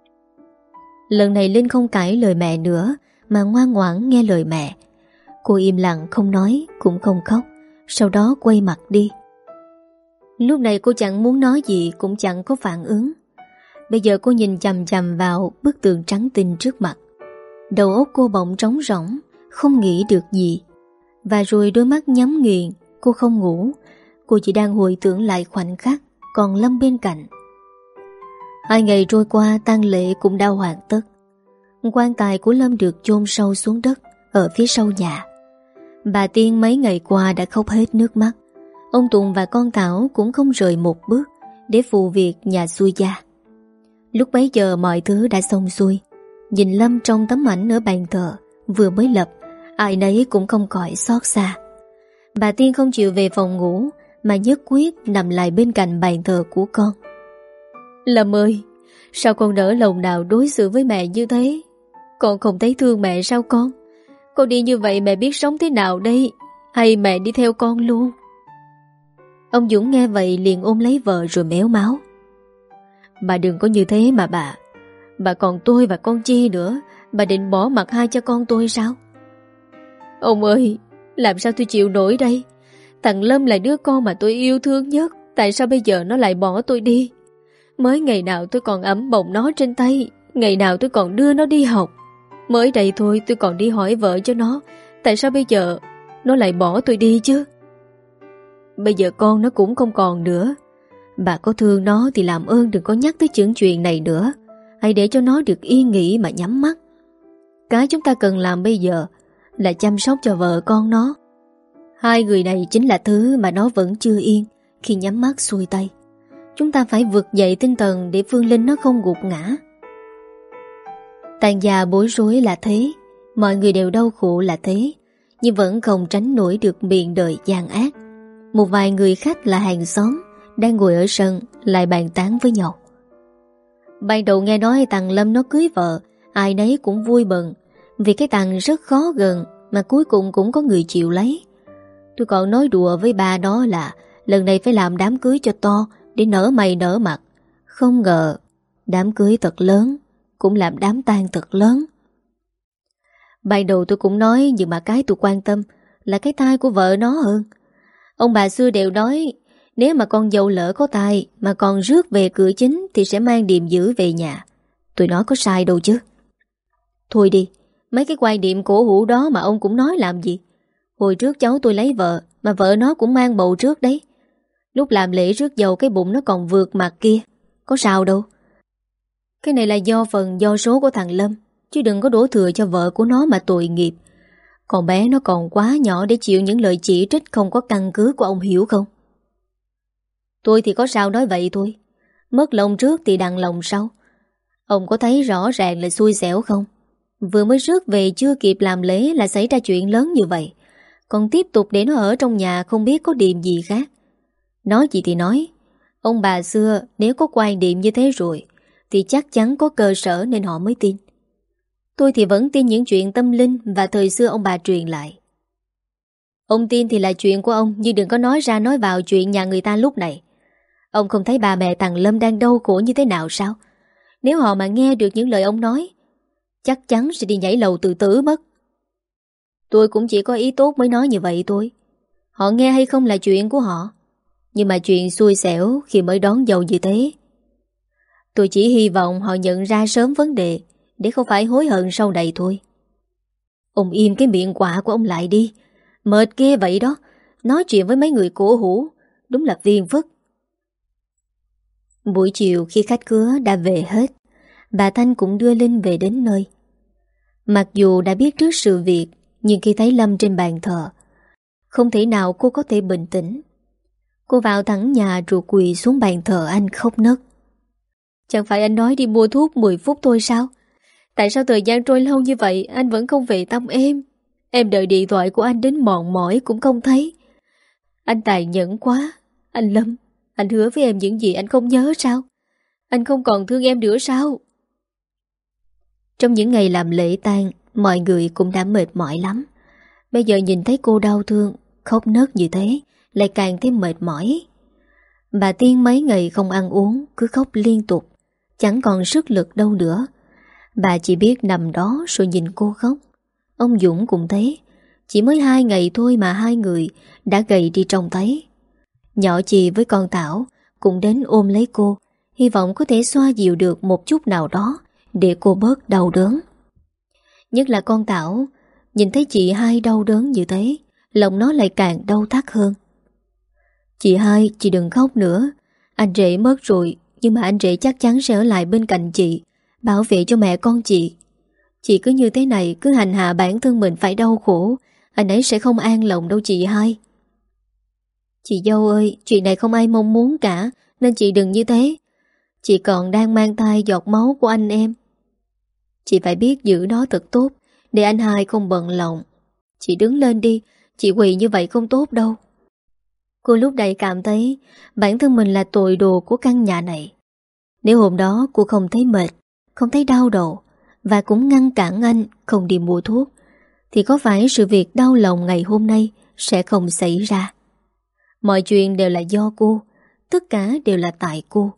Lần này Linh không cãi lời mẹ nữa, mà ngoan ngoãn nghe lời mẹ. Cô im lặng không nói cũng không khóc, sau đó quay mặt đi. Lúc này cô chẳng muốn nói gì, cũng chẳng có phản ứng. Bây giờ cô nhìn chằm chằm vào bức tường trắng tinh trước mặt. Đầu óc cô bỗng trống rỗng, không nghĩ được gì. Và rồi đôi mắt nhắm nghiền, cô không ngủ. Cô chỉ đang hồi tưởng lại khoảnh khắc còn Lâm bên cạnh. 2 ngày trôi qua, tang lễ cũng đã hoàn tất. Quan tài của Lâm được chôn sâu xuống đất ở phía sau nhà. Bà Tiên mấy ngày qua đã khóc hết nước mắt. Ông Tùng và con Thảo cũng không rời một bước để phụ việc nhà xuôi gia. Lúc bấy giờ mọi thứ đã xong xuôi. Nhìn Lâm trong tấm ảnh ở bàn thờ vừa mới lập, ai nấy cũng không khỏi xót xa. Bà Tiên không chịu về phòng ngủ mà nhất quyết nằm lại bên cạnh bàn thờ của con. Lâm ơi, sao con nỡ lòng nào đối xử với mẹ như thế? Con không thấy thương mẹ sao con? Con đi như vậy mẹ biết sống thế nào đây? Hay mẹ đi theo con luôn? Ông Dũng nghe vậy liền ôm lấy vợ rồi méo máu. Bà đừng có như thế mà bà. Bà còn tôi và con Chi nữa. Bà định bỏ mặc hai cha con tôi sao? Ông ơi, làm sao tôi chịu nổi đây? Thằng Lâm là đứa con mà tôi yêu thương nhất. Tại sao bây giờ nó lại bỏ tôi đi? Mới ngày nào tôi còn ẵm bồng nó trên tay, ngày nào tôi còn đưa nó đi học. Mới đây thôi tôi còn đi hỏi vợ cho nó. Tại sao bây giờ nó lại bỏ tôi đi chứ? Bây giờ con nó cũng không còn nữa. Bà có thương nó thì làm ơn đừng có nhắc tới những chuyện này nữa. Hãy để cho nó được yên nghỉ mà nhắm mắt. Cái chúng ta cần làm bây giờ là chăm sóc cho vợ con nó. 2 người này chính là thứ mà nó vẫn chưa yên khi nhắm mắt xuôi tay. Chúng ta phải vực dậy tinh thần để Phương Linh nó không gục ngã. Tàn già bối rối là thế, mọi người đều đau khổ là thế, nhưng vẫn không tránh nổi được miệng đời gian ác. Một vài người khách là hàng xóm đang ngồi ở sân lại bàn tán với nhau. Ban đầu nghe nói thằng Lâm nó cưới vợ, ai nấy cũng vui mừng, vì cái thằng rất khó gần mà cuối cùng cũng có người chịu lấy. Tôi còn nói đùa với ba đó là lần này phải làm đám cưới cho to để nở mày nở mặt. Không ngờ đám cưới thật lớn, cũng làm đám tang thật lớn. Ban đầu tôi cũng nói, nhưng mà cái tôi quan tâm là cái tai của vợ nó hơn. Ông bà xưa đều nói nếu mà con dâu lỡ có tai mà còn rước về cửa chính thì sẽ mang điềm dữ về nhà. Tôi nói có sai đâu chứ. Thôi đi, mấy cái quan niệm cổ hủ đó mà ông cũng nói làm gì. Hồi trước cháu tôi lấy vợ mà vợ nó cũng mang bầu trước đấy. Lúc làm lễ rước dâu cái bụng nó còn vượt mặt kia. Có sao đâu. Cái này là do phần do số của thằng Lâm, chứ đừng có đổ thừa cho vợ của nó mà tội nghiệp. Còn bé nó còn quá nhỏ để chịu những lời chỉ trích không có căn cứ của ông, hiểu không? Tôi thì có sao nói vậy thôi. Mất lòng trước thì đặng lòng sau. Ông có thấy rõ ràng là xui xẻo không? Vừa mới rước về chưa kịp làm lễ là xảy ra chuyện lớn như vậy. Còn tiếp tục để nó ở trong nhà không biết có điểm gì khác. Nói gì thì nói, ông bà xưa nếu có quan điểm như thế rồi thì chắc chắn có cơ sở nên họ mới tin. Tôi thì vẫn tin những chuyện tâm linh và thời xưa ông bà truyền lại. Ông tin thì là chuyện của ông, nhưng đừng có nói ra nói vào chuyện nhà người ta lúc này. Ông không thấy bà mẹ thằng Lâm đang đau khổ như thế nào sao? Nếu họ mà nghe được những lời ông nói, chắc chắn sẽ đi nhảy lầu tự tử mất. Tôi cũng chỉ có ý tốt mới nói như vậy thôi. Họ nghe hay không là chuyện của họ, nhưng mà chuyện xui xẻo khi mới đón dâu như thế. Tôi chỉ hy vọng họ nhận ra sớm vấn đề để không phải hối hận sau này thôi. Ông im cái miệng quạ của ông lại đi. Mệt ghê vậy đó. Nói chuyện với mấy người cổ hủ đúng là phiền phức. Buổi chiều khi khách khứa đã về hết, bà Thanh cũng đưa Linh về đến nơi. Mặc dù đã biết trước sự việc, nhưng khi thấy Lâm trên bàn thờ, không thể nào cô có thể bình tĩnh. Cô vào thẳng nhà rồi quỳ xuống bàn thờ anh khóc nấc. Chẳng phải anh nói đi mua thuốc 10 phút thôi sao? Tại sao thời gian trôi lâu như vậy anh vẫn không về thăm em? Em đợi điện thoại của anh đến mòn mỏi cũng không thấy. Anh tàn nhẫn quá. Anh Lâm, anh hứa với em những gì anh không nhớ sao? Anh không còn thương em nữa sao? Trong những ngày làm lễ tang, mọi người cũng đã mệt mỏi lắm. Bây giờ nhìn thấy cô đau thương, khóc nấc như thế, lại càng thêm mệt mỏi. Bà Tiên mấy ngày không ăn uống, cứ khóc liên tục, chẳng còn sức lực đâu nữa. Bà chỉ biết nằm đó rồi nhìn cô khóc. Ông Dũng cũng thế. Chỉ mới 2 ngày thôi mà 2 người đã gầy đi trông thấy. Nhỏ chị với con Thảo cũng đến ôm lấy cô, hy vọng có thể xoa dịu được một chút nào đó để cô bớt đau đớn. Nhất là con Thảo, nhìn thấy chị hai đau đớn như thế, lòng nó lại càng đau thắt hơn. Chị hai, chị đừng khóc nữa. Anh rể mất rồi, nhưng mà anh rể chắc chắn sẽ ở lại bên cạnh chị, bảo vệ cho mẹ con chị. Chị cứ như thế này, cứ hành hạ bản thân mình phải đau khổ, anh ấy sẽ không an lòng đâu chị hai. Chị dâu ơi, chuyện này không ai mong muốn cả, nên chị đừng như thế. Chị còn đang mang thai giọt máu của anh em. Chị phải biết giữ nó thật tốt, để anh hai không bận lòng. Chị đứng lên đi, chị quỳ như vậy không tốt đâu. Cô lúc này cảm thấy bản thân mình là tội đồ của căn nhà này. Nếu hôm đó cô không thấy mệt, không thấy đau đầu, và cũng ngăn cản anh không đi mua thuốc, thì có phải sự việc đau lòng ngày hôm nay sẽ không xảy ra. Mọi chuyện đều là do cô, tất cả đều là tại cô.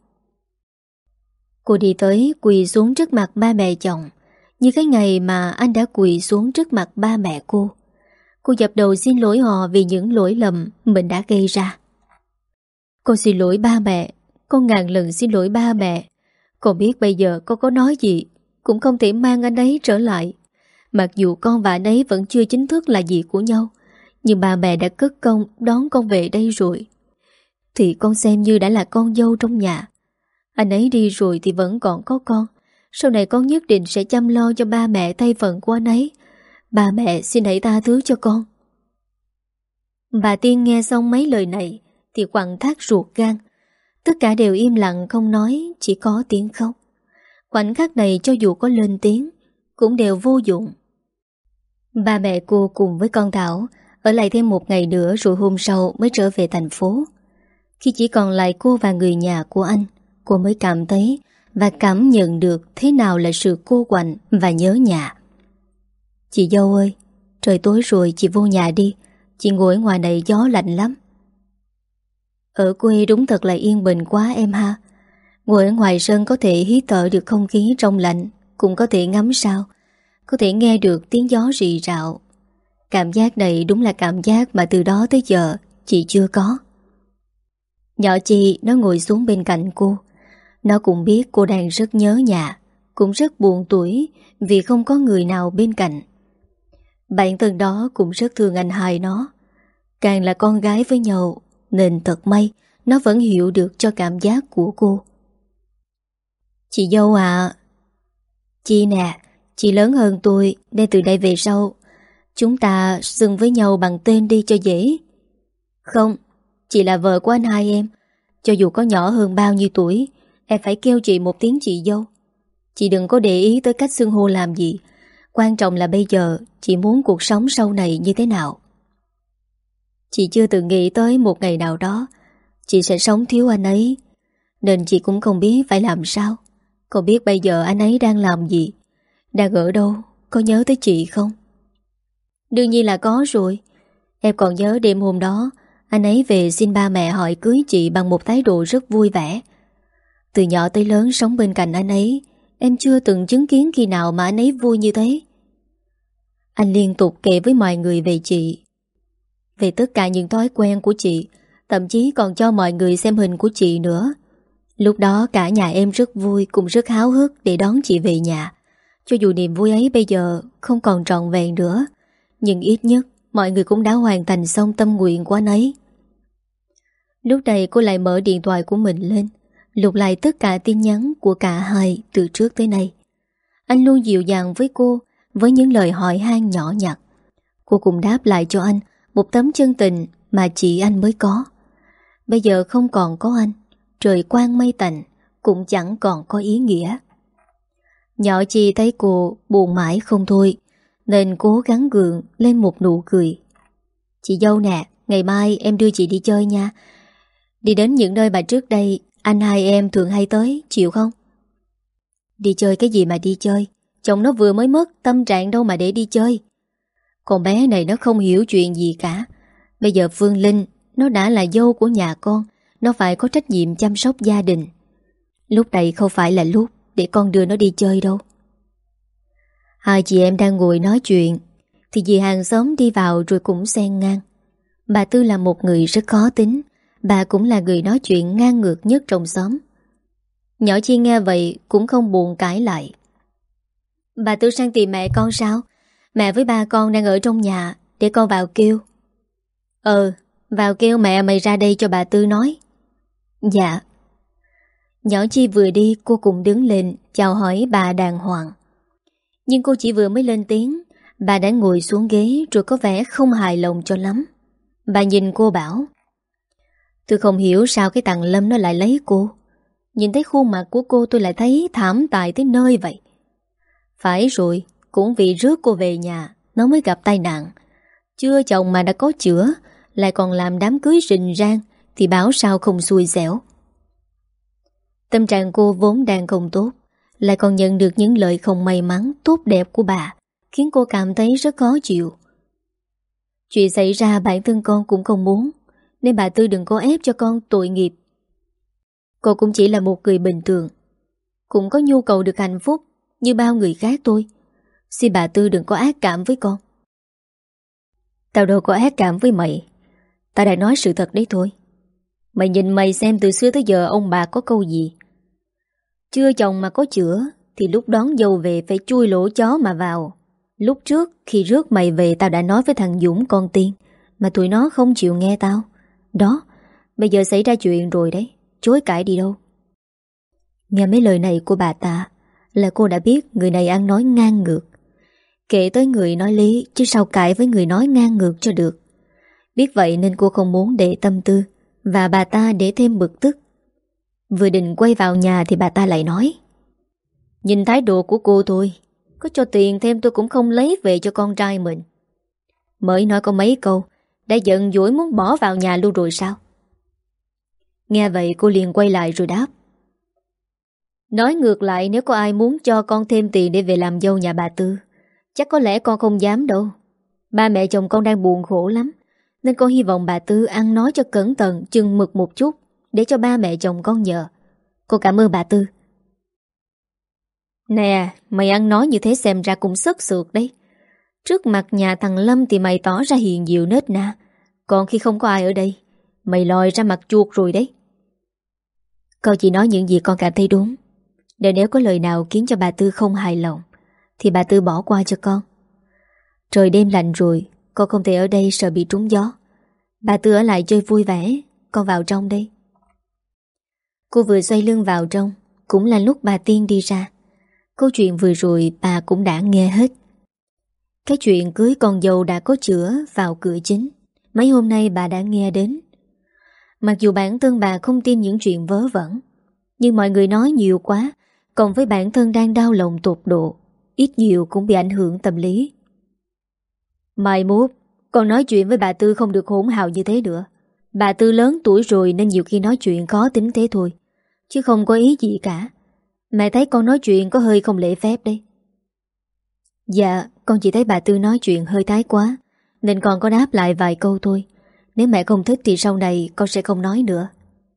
Cô đi tới quỳ xuống trước mặt ba mẹ chồng, như cái ngày mà anh đã quỳ xuống trước mặt ba mẹ cô. Cô dập đầu xin lỗi họ vì những lỗi lầm mình đã gây ra. Con xin lỗi ba mẹ, con ngàn lần xin lỗi ba mẹ. Con biết bây giờ con có nói gì cũng không thể mang anh ấy trở lại. Mặc dù con và anh ấy vẫn chưa chính thức là gì của nhau, nhưng ba mẹ đã cất công đón con về đây rồi, thì con xem như đã là con dâu trong nhà. Anh ấy đi rồi thì vẫn còn có con. Sau này con nhất định sẽ chăm lo cho ba mẹ thay phận của anh ấy. Ba mẹ xin hãy tha thứ cho con. Bà Tiên nghe xong mấy lời này thì quặn thắt ruột gan. Tất cả đều im lặng không nói, chỉ có tiếng khóc. Khoảnh khắc này cho dù có lên tiếng cũng đều vô dụng. Ba mẹ cô cùng với con Thảo ở lại thêm một ngày nữa, rồi hôm sau mới trở về thành phố. Khi chỉ còn lại cô và người nhà của anh, cô mới cảm thấy và cảm nhận được thế nào là sự cô quạnh và nhớ nhà. Chị dâu ơi, trời tối rồi, chị vô nhà đi. Chị ngồi ở ngoài này gió lạnh lắm. Ở quê đúng thật là yên bình quá em ha. Ngồi ở ngoài sân có thể hít thở được không khí trong lạnh, cũng có thể ngắm sao, có thể nghe được tiếng gió rì rào. Cảm giác này đúng là cảm giác mà từ đó tới giờ chị chưa có. Nhỏ chị nó ngồi xuống bên cạnh cô. Nó cũng biết cô đang rất nhớ nhà, cũng rất buồn tủi vì không có người nào bên cạnh. Bạn thân đó cũng rất thương anh hai nó. Càng là con gái với nhau, nên thật may nó vẫn hiểu được cho cảm giác của cô. Chị dâu à, chị nè, chị lớn hơn tôi, nên từ đây về sau chúng ta xưng với nhau bằng tên đi cho dễ. Không, chị là vợ của anh hai em. Cho dù có nhỏ hơn bao nhiêu tuổi, em phải kêu chị một tiếng chị dâu. Chị đừng có để ý tới cách xưng hô làm gì. Quan trọng là bây giờ chị muốn cuộc sống sau này như thế nào. Chị chưa từng nghĩ tới một ngày nào đó chị sẽ sống thiếu anh ấy, nên chị cũng không biết phải làm sao. Không biết bây giờ anh ấy đang làm gì, đang ở đâu, có nhớ tới chị không? Đương nhiên là có rồi. Em còn nhớ đêm hôm đó anh ấy về xin ba mẹ hỏi cưới chị bằng một thái độ rất vui vẻ. Từ nhỏ tới lớn sống bên cạnh anh ấy, em chưa từng chứng kiến khi nào mà anh ấy vui như thế. Anh liên tục kể với mọi người về chị, về tất cả những thói quen của chị, thậm chí còn cho mọi người xem hình của chị nữa. Lúc đó cả nhà em rất vui, cũng rất háo hức để đón chị về nhà. Cho dù niềm vui ấy bây giờ không còn trọn vẹn nữa, nhưng ít nhất mọi người cũng đã hoàn thành xong tâm nguyện của anh ấy. Lúc này cô lại mở điện thoại của mình lên, lục lại tất cả tin nhắn của cả hai từ trước tới nay. Anh luôn dịu dàng với cô, với những lời hỏi han nhỏ nhặt. Cô cũng đáp lại cho anh một tấm chân tình mà chỉ anh mới có. Bây giờ không còn có anh, trời quang mây tạnh cũng chẳng còn có ý nghĩa. Nhỏ Chi thấy cô buồn mãi không thôi, nên cố gắng gượng lên một nụ cười. Chị dâu nè, ngày mai em đưa chị đi chơi nha. Đi đến những nơi mà trước đây anh hai em thường hay tới, chịu không? Đi chơi cái gì mà đi chơi? Chồng nó vừa mới mất, tâm trạng đâu mà để đi chơi. Con bé này nó không hiểu chuyện gì cả. Bây giờ Phương Linh nó đã là dâu của nhà con, nó phải có trách nhiệm chăm sóc gia đình. Lúc này không phải là lúc để con đưa nó đi chơi đâu. Hai chị em đang ngồi nói chuyện thì dì hàng xóm đi vào rồi cũng xen ngang. Bà Tư là một người rất khó tính. Bà cũng là người nói chuyện ngang ngược nhất trong xóm. Nhỏ Chi nghe vậy cũng không buồn cãi lại. Bà Tư sang tìm mẹ con sao? Mẹ với ba con đang ở trong nhà, để con vào kêu. Vào kêu mẹ mày ra đây cho bà Tư nói. Dạ. Nhỏ Chi vừa đi, cô cũng đứng lên chào hỏi bà đàng hoàng. Nhưng cô chỉ vừa mới lên tiếng, bà đã ngồi xuống ghế rồi có vẻ không hài lòng cho lắm. Bà nhìn cô bảo: Tôi không hiểu sao cái thằng Lâm nó lại lấy cô. Nhìn thấy khuôn mặt của cô tôi lại thấy thảm tài tới nơi vậy. Phải rồi, cũng vì rước cô về nhà nó mới gặp tai nạn. Chưa chồng mà đã có chữa, lại còn làm đám cưới rình rang, thì bảo sao không xui xẻo. Tâm trạng cô vốn đang không tốt, lại còn nhận được những lời không may mắn tốt đẹp của bà, khiến cô cảm thấy rất khó chịu. Chuyện xảy ra bản thân con cũng không muốn, nên bà Tư đừng có ép cho con tội nghiệp. Cô cũng chỉ là một người bình thường, cũng có nhu cầu được hạnh phúc như bao người khác thôi. Xin bà Tư đừng có ác cảm với con. Tao đâu có ác cảm với mày. Tao đã nói sự thật đấy thôi. Mày nhìn mày xem, từ xưa tới giờ ông bà có câu gì: chưa chồng mà có chữa, thì lúc đón dâu về phải chui lỗ chó mà vào. Lúc trước khi rước mày về, tao đã nói với thằng Dũng con Tiên, mà tụi nó không chịu nghe tao. Đó, bây giờ xảy ra chuyện rồi đấy, chối cãi đi đâu. Nghe mấy lời này của bà ta là cô đã biết người này ăn nói ngang ngược. Kể tới người nói lý, chứ sao cãi với người nói ngang ngược cho được. Biết vậy nên cô không muốn để tâm tư và bà ta để thêm bực tức. Vừa định quay vào nhà thì bà ta lại nói: Nhìn thái độ của cô thôi, có cho tiền thêm tôi cũng không lấy về cho con trai mình. Mới nói có mấy câu đã giận dỗi muốn bỏ vào nhà luôn rồi sao? Nghe vậy cô liền quay lại rồi đáp: Nói ngược lại, nếu có ai muốn cho con thêm tiền để về làm dâu nhà bà Tư, chắc có lẽ con không dám đâu. Ba mẹ chồng con đang buồn khổ lắm, nên con hy vọng bà Tư ăn nói cho cẩn thận, chừng mực một chút, để cho ba mẹ chồng con nhờ. Cô cảm ơn bà Tư. Nè, mày ăn nói như thế xem ra cũng sức sượt đấy. Trước mặt nhà thằng Lâm thì mày tỏ ra hiền diệu nết na, còn khi không có ai ở đây, mày lòi ra mặt chuột rồi đấy. Con chỉ nói những gì con cảm thấy đúng, để nếu có lời nào khiến cho bà Tư không hài lòng thì bà Tư bỏ qua cho con. Trời đêm lạnh rồi, con không thể ở đây sợ bị trúng gió. Bà Tư ở lại chơi vui vẻ, con vào trong đây. Cô vừa xoay lưng vào trong, cũng là lúc bà Tiên đi ra. Câu chuyện vừa rồi bà cũng đã nghe hết. Cái chuyện cưới con dâu đã có chữa vào cửa chính, mấy hôm nay bà đã nghe đến. Mặc dù bản thân bà không tin những chuyện vớ vẩn, nhưng mọi người nói nhiều quá, cộng với bản thân đang đau lòng tột độ, ít nhiều cũng bị ảnh hưởng tâm lý. Mai mốt con nói chuyện với bà Tư không được hỗn hào như thế nữa. Bà Tư lớn tuổi rồi nên nhiều khi nói chuyện khó tính thế thôi, chứ không có ý gì cả. Mẹ thấy con nói chuyện có hơi không lễ phép đấy. Dạ, con chỉ thấy bà Tư nói chuyện hơi thái quá, nên con có đáp lại vài câu thôi. Nếu mẹ không thích thì sau này con sẽ không nói nữa.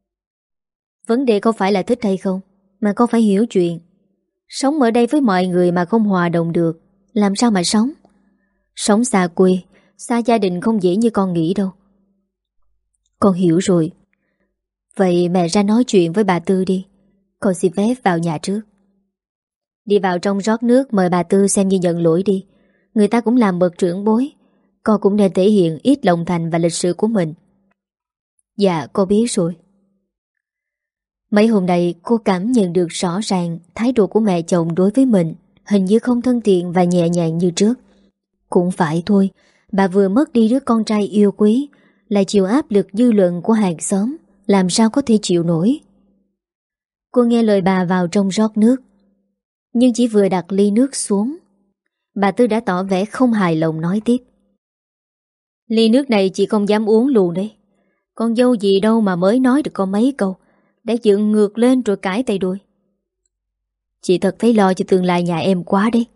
Vấn đề không phải là thích hay không, mà con phải hiểu chuyện. Sống ở đây với mọi người mà không hòa đồng được, làm sao mà sống? Sống xa quê, xa gia đình không dễ như con nghĩ đâu. Con hiểu rồi. Vậy mẹ ra nói chuyện với bà Tư đi. Con xin phép vào nhà trước. Đi vào trong rót nước mời bà Tư xem như nhận lỗi đi. Người ta cũng làm bậc trưởng bối, con cũng nên thể hiện ít lòng thành và lịch sự của mình. Dạ con biết rồi. Mấy hôm nay cô cảm nhận được rõ ràng thái độ của mẹ chồng đối với mình hình như không thân thiện và nhẹ nhàng như trước. Cũng phải thôi, bà vừa mất đi đứa con trai yêu quý, lại chịu áp lực dư luận của hàng xóm, làm sao có thể chịu nổi. Cô nghe lời bà vào trong rót nước, nhưng chỉ vừa đặt ly nước xuống, bà Tư đã tỏ vẻ không hài lòng nói tiếp: Ly nước này chị không dám uống luôn đấy. Con dâu gì đâu mà mới nói được có mấy câu đã dựng ngược lên rồi cãi tay đuôi. Chị thật thấy lo cho tương lai nhà em quá đấy.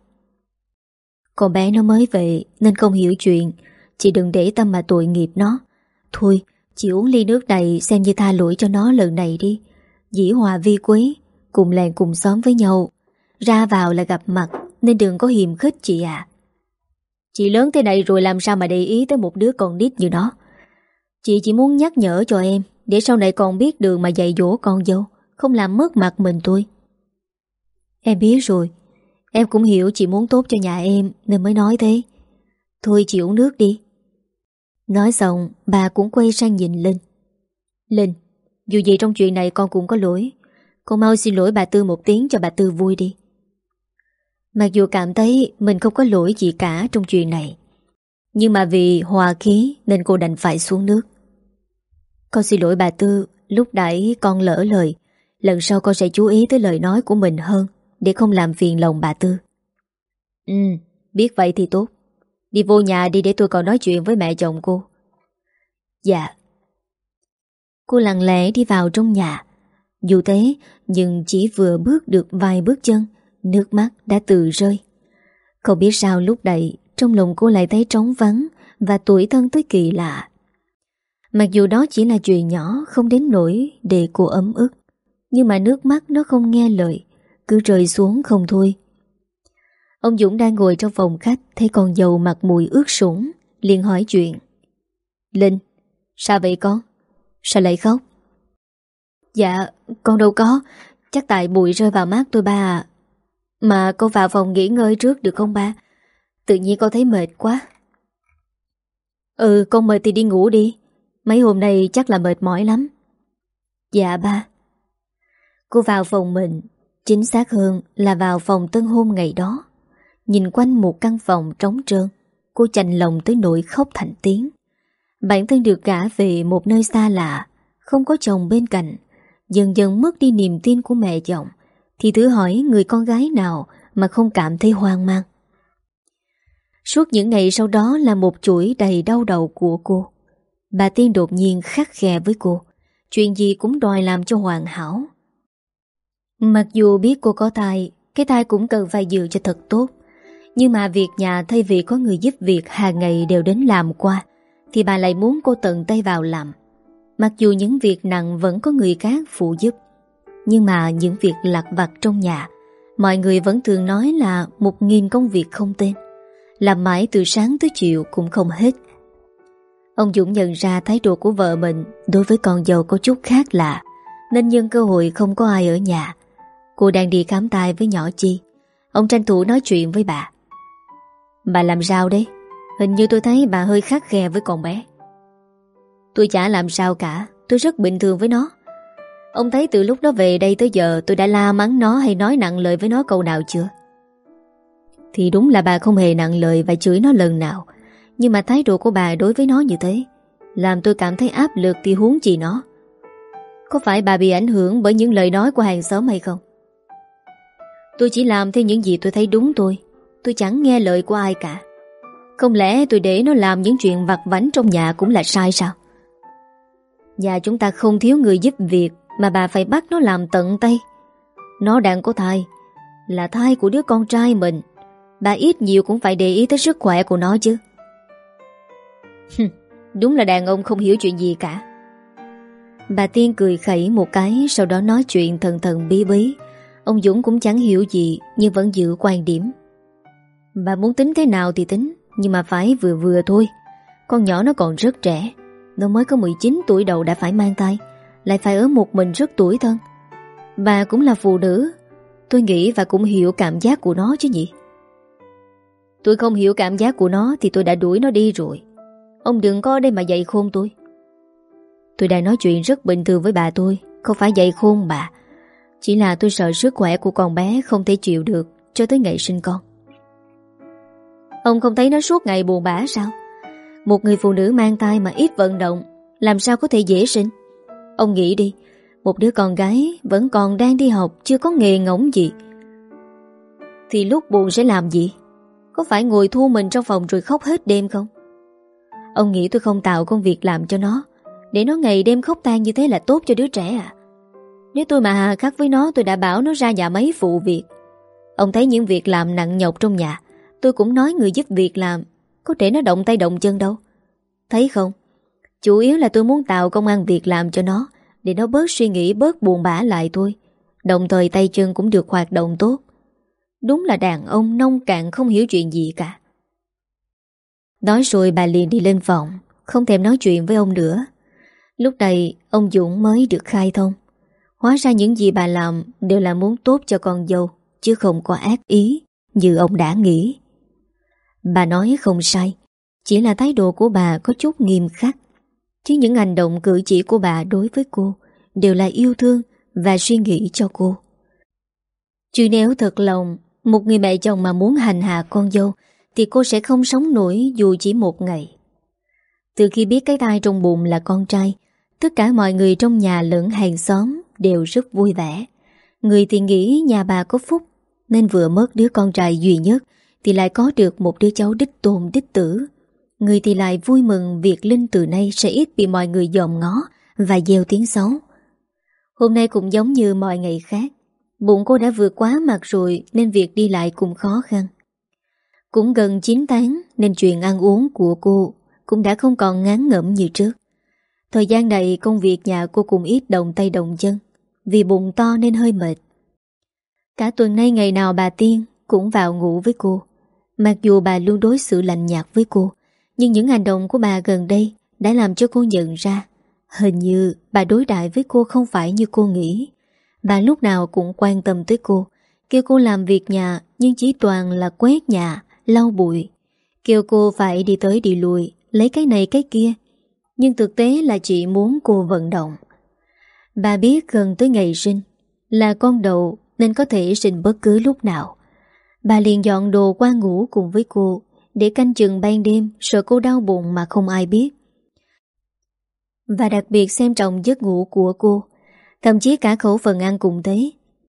Con bé nó mới về nên không hiểu chuyện, chị đừng để tâm mà tội nghiệp nó. Thôi, chị uống ly nước này xem như tha lỗi cho nó lần này đi. Dĩ hòa vi quý, cùng làng cùng xóm với nhau, ra vào là gặp mặt, nên đừng có hiềm khích chị à. Chị lớn thế này rồi làm sao mà để ý tới một đứa con nít như nó. Chị chỉ muốn nhắc nhở cho em để sau này còn biết đường mà dạy dỗ con dâu, không làm mất mặt mình tôi. Em biết rồi. Em cũng hiểu chị muốn tốt cho nhà em nên mới nói thế. Thôi chị uống nước đi. Nói xong bà cũng quay sang nhìn Linh. Linh, dù gì trong chuyện này con cũng có lỗi. Con mau xin lỗi bà Tư một tiếng cho bà Tư vui đi. Mặc dù cảm thấy mình không có lỗi gì cả trong chuyện này, nhưng mà vì hòa khí nên cô đành phải xuống nước. Con xin lỗi bà Tư, lúc nãy con lỡ lời. Lần sau con sẽ chú ý tới lời nói của mình hơn, để không làm phiền lòng bà Tư. Biết vậy thì tốt. Đi vô nhà đi để tôi còn nói chuyện với mẹ chồng cô. Dạ. Cô lặng lẽ đi vào trong nhà. Dù thế, nhưng chỉ vừa bước được vài bước chân, nước mắt đã tự rơi. Không biết sao lúc này trong lòng cô lại thấy trống vắng và tủi thân tới kỳ lạ. Mặc dù đó chỉ là chuyện nhỏ, không đến nỗi để cô ấm ức, nhưng mà nước mắt nó không nghe lời, cứ rơi xuống không thôi. Ông Dũng đang ngồi trong phòng khách, thấy con dâu mặt mũi ướt sũng, liền hỏi chuyện. Linh, sao vậy con? Sao lại khóc? Dạ, con đâu có, chắc tại bụi rơi vào mắt tôi ba à. Mà con vào phòng nghỉ ngơi trước được không ba? Tự nhiên con thấy mệt quá. Con mệt thì đi ngủ đi. Mấy hôm nay chắc là mệt mỏi lắm. Dạ ba. Cô vào phòng mình, chính xác hơn là vào phòng tân hôn ngày đó. Nhìn quanh một căn phòng trống trơn, cô chạnh lòng tới nỗi khóc thành tiếng. Bản thân được gả về một nơi xa lạ, không có chồng bên cạnh, dần dần mất đi niềm tin của mẹ chồng, thì thử hỏi người con gái nào mà không cảm thấy hoang mang. Suốt những ngày sau đó là một chuỗi đầy đau đầu của cô. Bà Tiên đột nhiên khắt khe với cô, chuyện gì cũng đòi làm cho hoàn hảo. Mặc dù biết cô có thai, cái thai cũng cần phải giữ cho thật tốt, nhưng mà việc nhà thay vì có người giúp việc hàng ngày đều đến làm qua, thì bà lại muốn cô tận tay vào làm. Mặc dù những việc nặng vẫn có người khác phụ giúp, nhưng mà những việc lặt vặt trong nhà, mọi người vẫn thường nói là 1000 công việc không tên, làm mãi từ sáng tới chiều cũng không hết. Ông Dũng nhận ra thái độ của vợ mình đối với con dâu có chút khác lạ, nên nhân cơ hội không có ai ở nhà, cô đang đi khám tai với nhỏ Chi, ông tranh thủ nói chuyện với bà. Bà làm sao đấy? Hình như tôi thấy bà hơi khắt khe với con bé. Tôi chả làm sao cả, tôi rất bình thường với nó. Ông thấy từ lúc nó về đây tới giờ tôi đã la mắng nó hay nói nặng lời với nó câu nào chưa? Thì đúng là bà không hề nặng lời và chửi nó lần nào, nhưng mà thái độ của bà đối với nó như thế làm tôi cảm thấy áp lực thì huống chi nó. Có phải bà bị ảnh hưởng bởi những lời nói của hàng xóm hay không? Tôi chỉ làm theo những gì tôi thấy đúng tôi chẳng nghe lời của ai cả. Không lẽ tôi để nó làm những chuyện vặt vãnh trong nhà cũng là sai sao? Nhà chúng ta không thiếu người giúp việc mà bà phải bắt nó làm tận tay. Nó đang có thai, là thai của đứa con trai mình, bà ít nhiều cũng phải để ý tới sức khỏe của nó chứ. Đúng là đàn ông không hiểu chuyện gì cả. Bà Tiên cười khẩy một cái, sau đó nói chuyện thần thần bí bí. Ông Dũng cũng chẳng hiểu gì nhưng vẫn giữ quan điểm. Bà muốn tính thế nào thì tính, nhưng mà phải vừa vừa thôi. Con nhỏ nó còn rất trẻ, nó mới có 19 tuổi đầu đã phải mang thai, lại phải ở một mình rất tủi thân. Bà cũng là phụ nữ, tôi nghĩ và cũng hiểu cảm giác của nó chứ nhỉ. Tôi không hiểu cảm giác của nó thì tôi đã đuổi nó đi rồi. Ông đừng có ở đây mà dạy khôn tôi. Tôi đang nói chuyện rất bình thường với bà tôi, không phải dạy khôn bà. Chỉ là tôi sợ sức khỏe của con bé không thể chịu được cho tới ngày sinh con. Ông không thấy nó suốt ngày buồn bã sao? Một người phụ nữ mang thai mà ít vận động làm sao có thể dễ sinh? Ông nghĩ đi, một đứa con gái vẫn còn đang đi học, chưa có nghề ngỗng gì, thì lúc buồn sẽ làm gì? Có phải ngồi thu mình trong phòng rồi khóc hết đêm không? Ông nghĩ tôi không tạo công việc làm cho nó, để nó ngày đêm khóc than như thế là tốt cho đứa trẻ à? Nếu tôi mà hà khắc với nó, tôi đã bảo nó ra nhà máy phụ việc. Ông thấy những việc làm nặng nhọc trong nhà, tôi cũng nói người giúp việc làm, có thể nó động tay động chân đâu. Thấy không? Chủ yếu là tôi muốn tạo công ăn việc làm cho nó, để nó bớt suy nghĩ, bớt buồn bã lại thôi. Đồng thời tay chân cũng được hoạt động tốt. Đúng là đàn ông nông cạn không hiểu chuyện gì cả. Nói rồi bà liền đi lên phòng, không thèm nói chuyện với ông nữa. Lúc này ông Dũng mới được khai thông. Hóa ra những gì bà làm đều là muốn tốt cho con dâu, chứ không có ác ý như ông đã nghĩ. Bà nói không sai, chỉ là thái độ của bà có chút nghiêm khắc. Chứ những hành động cử chỉ của bà đối với cô đều là yêu thương và suy nghĩ cho cô. Chứ nếu thật lòng một người mẹ chồng mà muốn hành hạ con dâu thì cô sẽ không sống nổi dù chỉ một ngày. Từ khi biết cái thai trong bụng là con trai, tất cả mọi người trong nhà lẫn hàng xóm đều rất vui vẻ. Người thì nghĩ nhà bà có phúc, nên vừa mất đứa con trai duy nhất thì lại có được một đứa cháu đích tôn đích tử. Người thì lại vui mừng việc Linh từ nay sẽ ít bị mọi người dòm ngó và gieo tiếng xấu. Hôm nay cũng giống như mọi ngày khác, bụng cô đã vượt quá mặt rồi nên việc đi lại cũng khó khăn. Cũng gần 9 tháng nên chuyện ăn uống của cô cũng đã không còn ngán ngẩm như trước. Thời gian này công việc nhà cô cũng ít động tay động chân, vì bụng to nên hơi mệt. Cả tuần nay ngày nào bà Tiên cũng vào ngủ với cô. Mặc dù bà luôn đối xử lạnh nhạt với cô, nhưng những hành động của bà gần đây đã làm cho cô nhận ra hình như bà đối đãi với cô không phải như cô nghĩ. Bà lúc nào cũng quan tâm tới cô, kêu cô làm việc nhà nhưng chỉ toàn là quét nhà, lau bụi, kêu cô phải đi tới đi lui, lấy cái này cái kia. Nhưng thực tế là chỉ muốn cô vận động. Bà biết gần tới ngày sinh, là con đầu nên có thể sinh bất cứ lúc nào. Bà liền dọn đồ qua ngủ cùng với cô, để canh chừng ban đêm, sợ cô đau bụng mà không ai biết. Và đặc biệt xem trọng giấc ngủ của cô, thậm chí cả khẩu phần ăn cũng thế.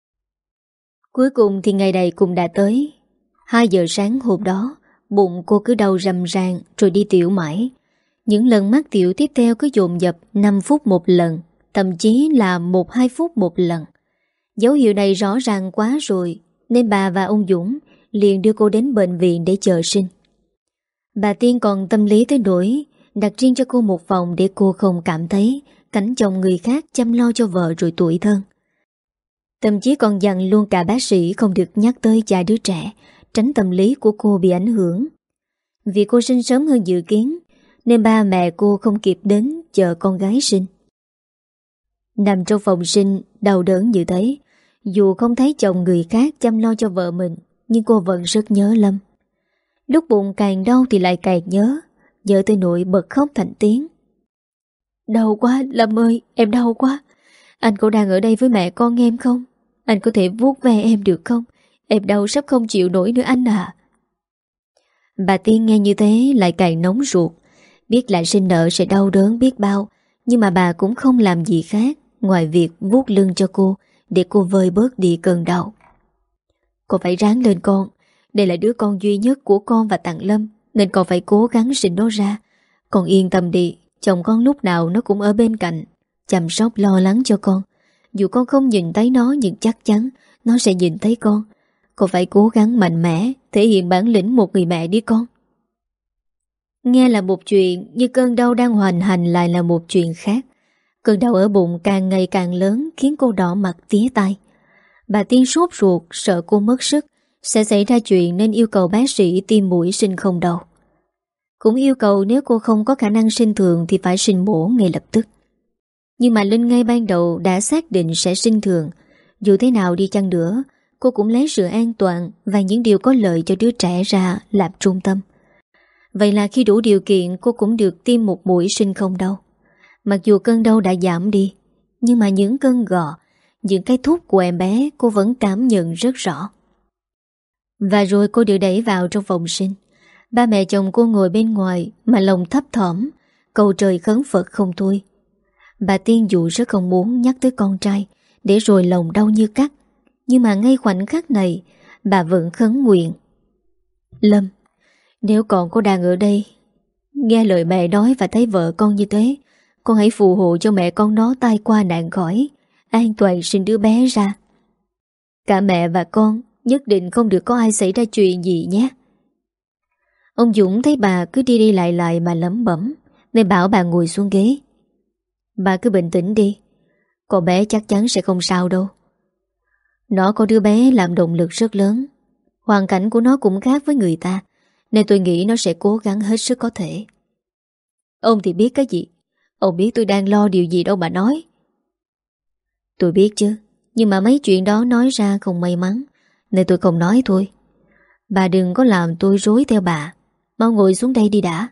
Cuối cùng thì ngày này cũng đã tới. 2 giờ sáng hôm đó, bụng cô cứ đau rầm ràng rồi đi tiểu mãi. Những lần mắc tiểu tiếp theo cứ dồn dập 5 phút một lần, thậm chí là 1-2 phút một lần. Dấu hiệu này rõ ràng quá rồi, nên bà và ông Dũng liền đưa cô đến bệnh viện để chờ sinh. Bà Tiên còn tâm lý tới nỗi đặt riêng cho cô một phòng để cô không cảm thấy cảnh chồng người khác chăm lo cho vợ rồi tủi thân. Thậm chí còn dặn luôn cả bác sĩ không được nhắc tới cha đứa trẻ, tránh tâm lý của cô bị ảnh hưởng. Vì cô sinh sớm hơn dự kiến, nên ba mẹ cô không kịp đến chờ con gái sinh. Nằm trong phòng sinh đau đớn như thế, dù không thấy chồng người khác chăm lo cho vợ mình, nhưng cô vẫn rất nhớ Lâm. Lúc bụng càng đau thì lại càng nhớ tới nỗi bật khóc thành tiếng. Đau quá Lâm ơi, em đau quá. Anh có đang ở đây với mẹ con em không? Anh có thể vuốt ve em được không? Em đau sắp không chịu nổi nữa anh à. Bà Tiên nghe như thế lại càng nóng ruột. Biết lại sinh nở sẽ đau đớn biết bao, nhưng mà bà cũng không làm gì khác ngoài việc vuốt lưng cho cô để cô vơi bớt đi cơn đau. Con phải ráng lên con. Đây là đứa con duy nhất của con và Tặng Lâm, nên con phải cố gắng sinh nó ra. Con yên tâm đi, chồng con lúc nào nó cũng ở bên cạnh, chăm sóc lo lắng cho con. Dù con không nhìn thấy nó, nhưng chắc chắn nó sẽ nhìn thấy con. Con phải cố gắng mạnh mẽ, thể hiện bản lĩnh một người mẹ đi con. Nghe là một chuyện, như cơn đau đang hoành hành lại là một chuyện khác. Cơn đau ở bụng càng ngày càng lớn, khiến cô đỏ mặt tía tai. Bà Tiên sốt ruột, sợ cô mất sức sẽ xảy ra chuyện, nên yêu cầu bác sĩ tiêm mũi sinh không đầu. Cũng yêu cầu nếu cô không có khả năng sinh thường thì phải sinh mổ ngay lập tức. Nhưng mà Linh ngay ban đầu đã xác định sẽ sinh thường. Dù thế nào đi chăng nữa, cô cũng lấy sự an toàn và những điều có lợi cho đứa trẻ ra làm trung tâm. Vậy là khi đủ điều kiện, cô cũng được tiêm một mũi sinh không đau. Mặc dù cơn đau đã giảm đi, nhưng mà những cơn gò, những cái thuốc của em bé cô vẫn cảm nhận rất rõ. Và rồi cô được đẩy vào trong phòng sinh. Ba mẹ chồng cô ngồi bên ngoài mà lòng thấp thỏm, cầu trời khấn Phật không thôi. Bà Tiên dù rất không muốn nhắc tới con trai, để rồi lòng đau như cắt. Nhưng mà ngay khoảnh khắc này, bà vẫn khấn nguyện. Lâm, nếu con có đang ở đây, nghe lời mẹ nói và thấy vợ con như thế, con hãy phù hộ cho mẹ con nó tai qua nạn khỏi, an toàn sinh đứa bé ra. Cả mẹ và con nhất định không được có ai xảy ra chuyện gì nhé. Ông Dũng thấy bà cứ đi đi lại mà lẩm bẩm, nên bảo bà ngồi xuống ghế. Bà cứ bình tĩnh đi, con bé chắc chắn sẽ không sao đâu. Nó có đứa bé làm động lực rất lớn. Hoàn cảnh của nó cũng khác với người ta, nên tôi nghĩ nó sẽ cố gắng hết sức có thể. Ông thì biết cái gì. Ông biết tôi đang lo điều gì đâu mà nói. Tôi biết chứ, nhưng mà mấy chuyện đó nói ra không may mắn, nên tôi không nói thôi. Bà đừng có làm tôi rối theo bà. Mau ngồi xuống đây đi đã.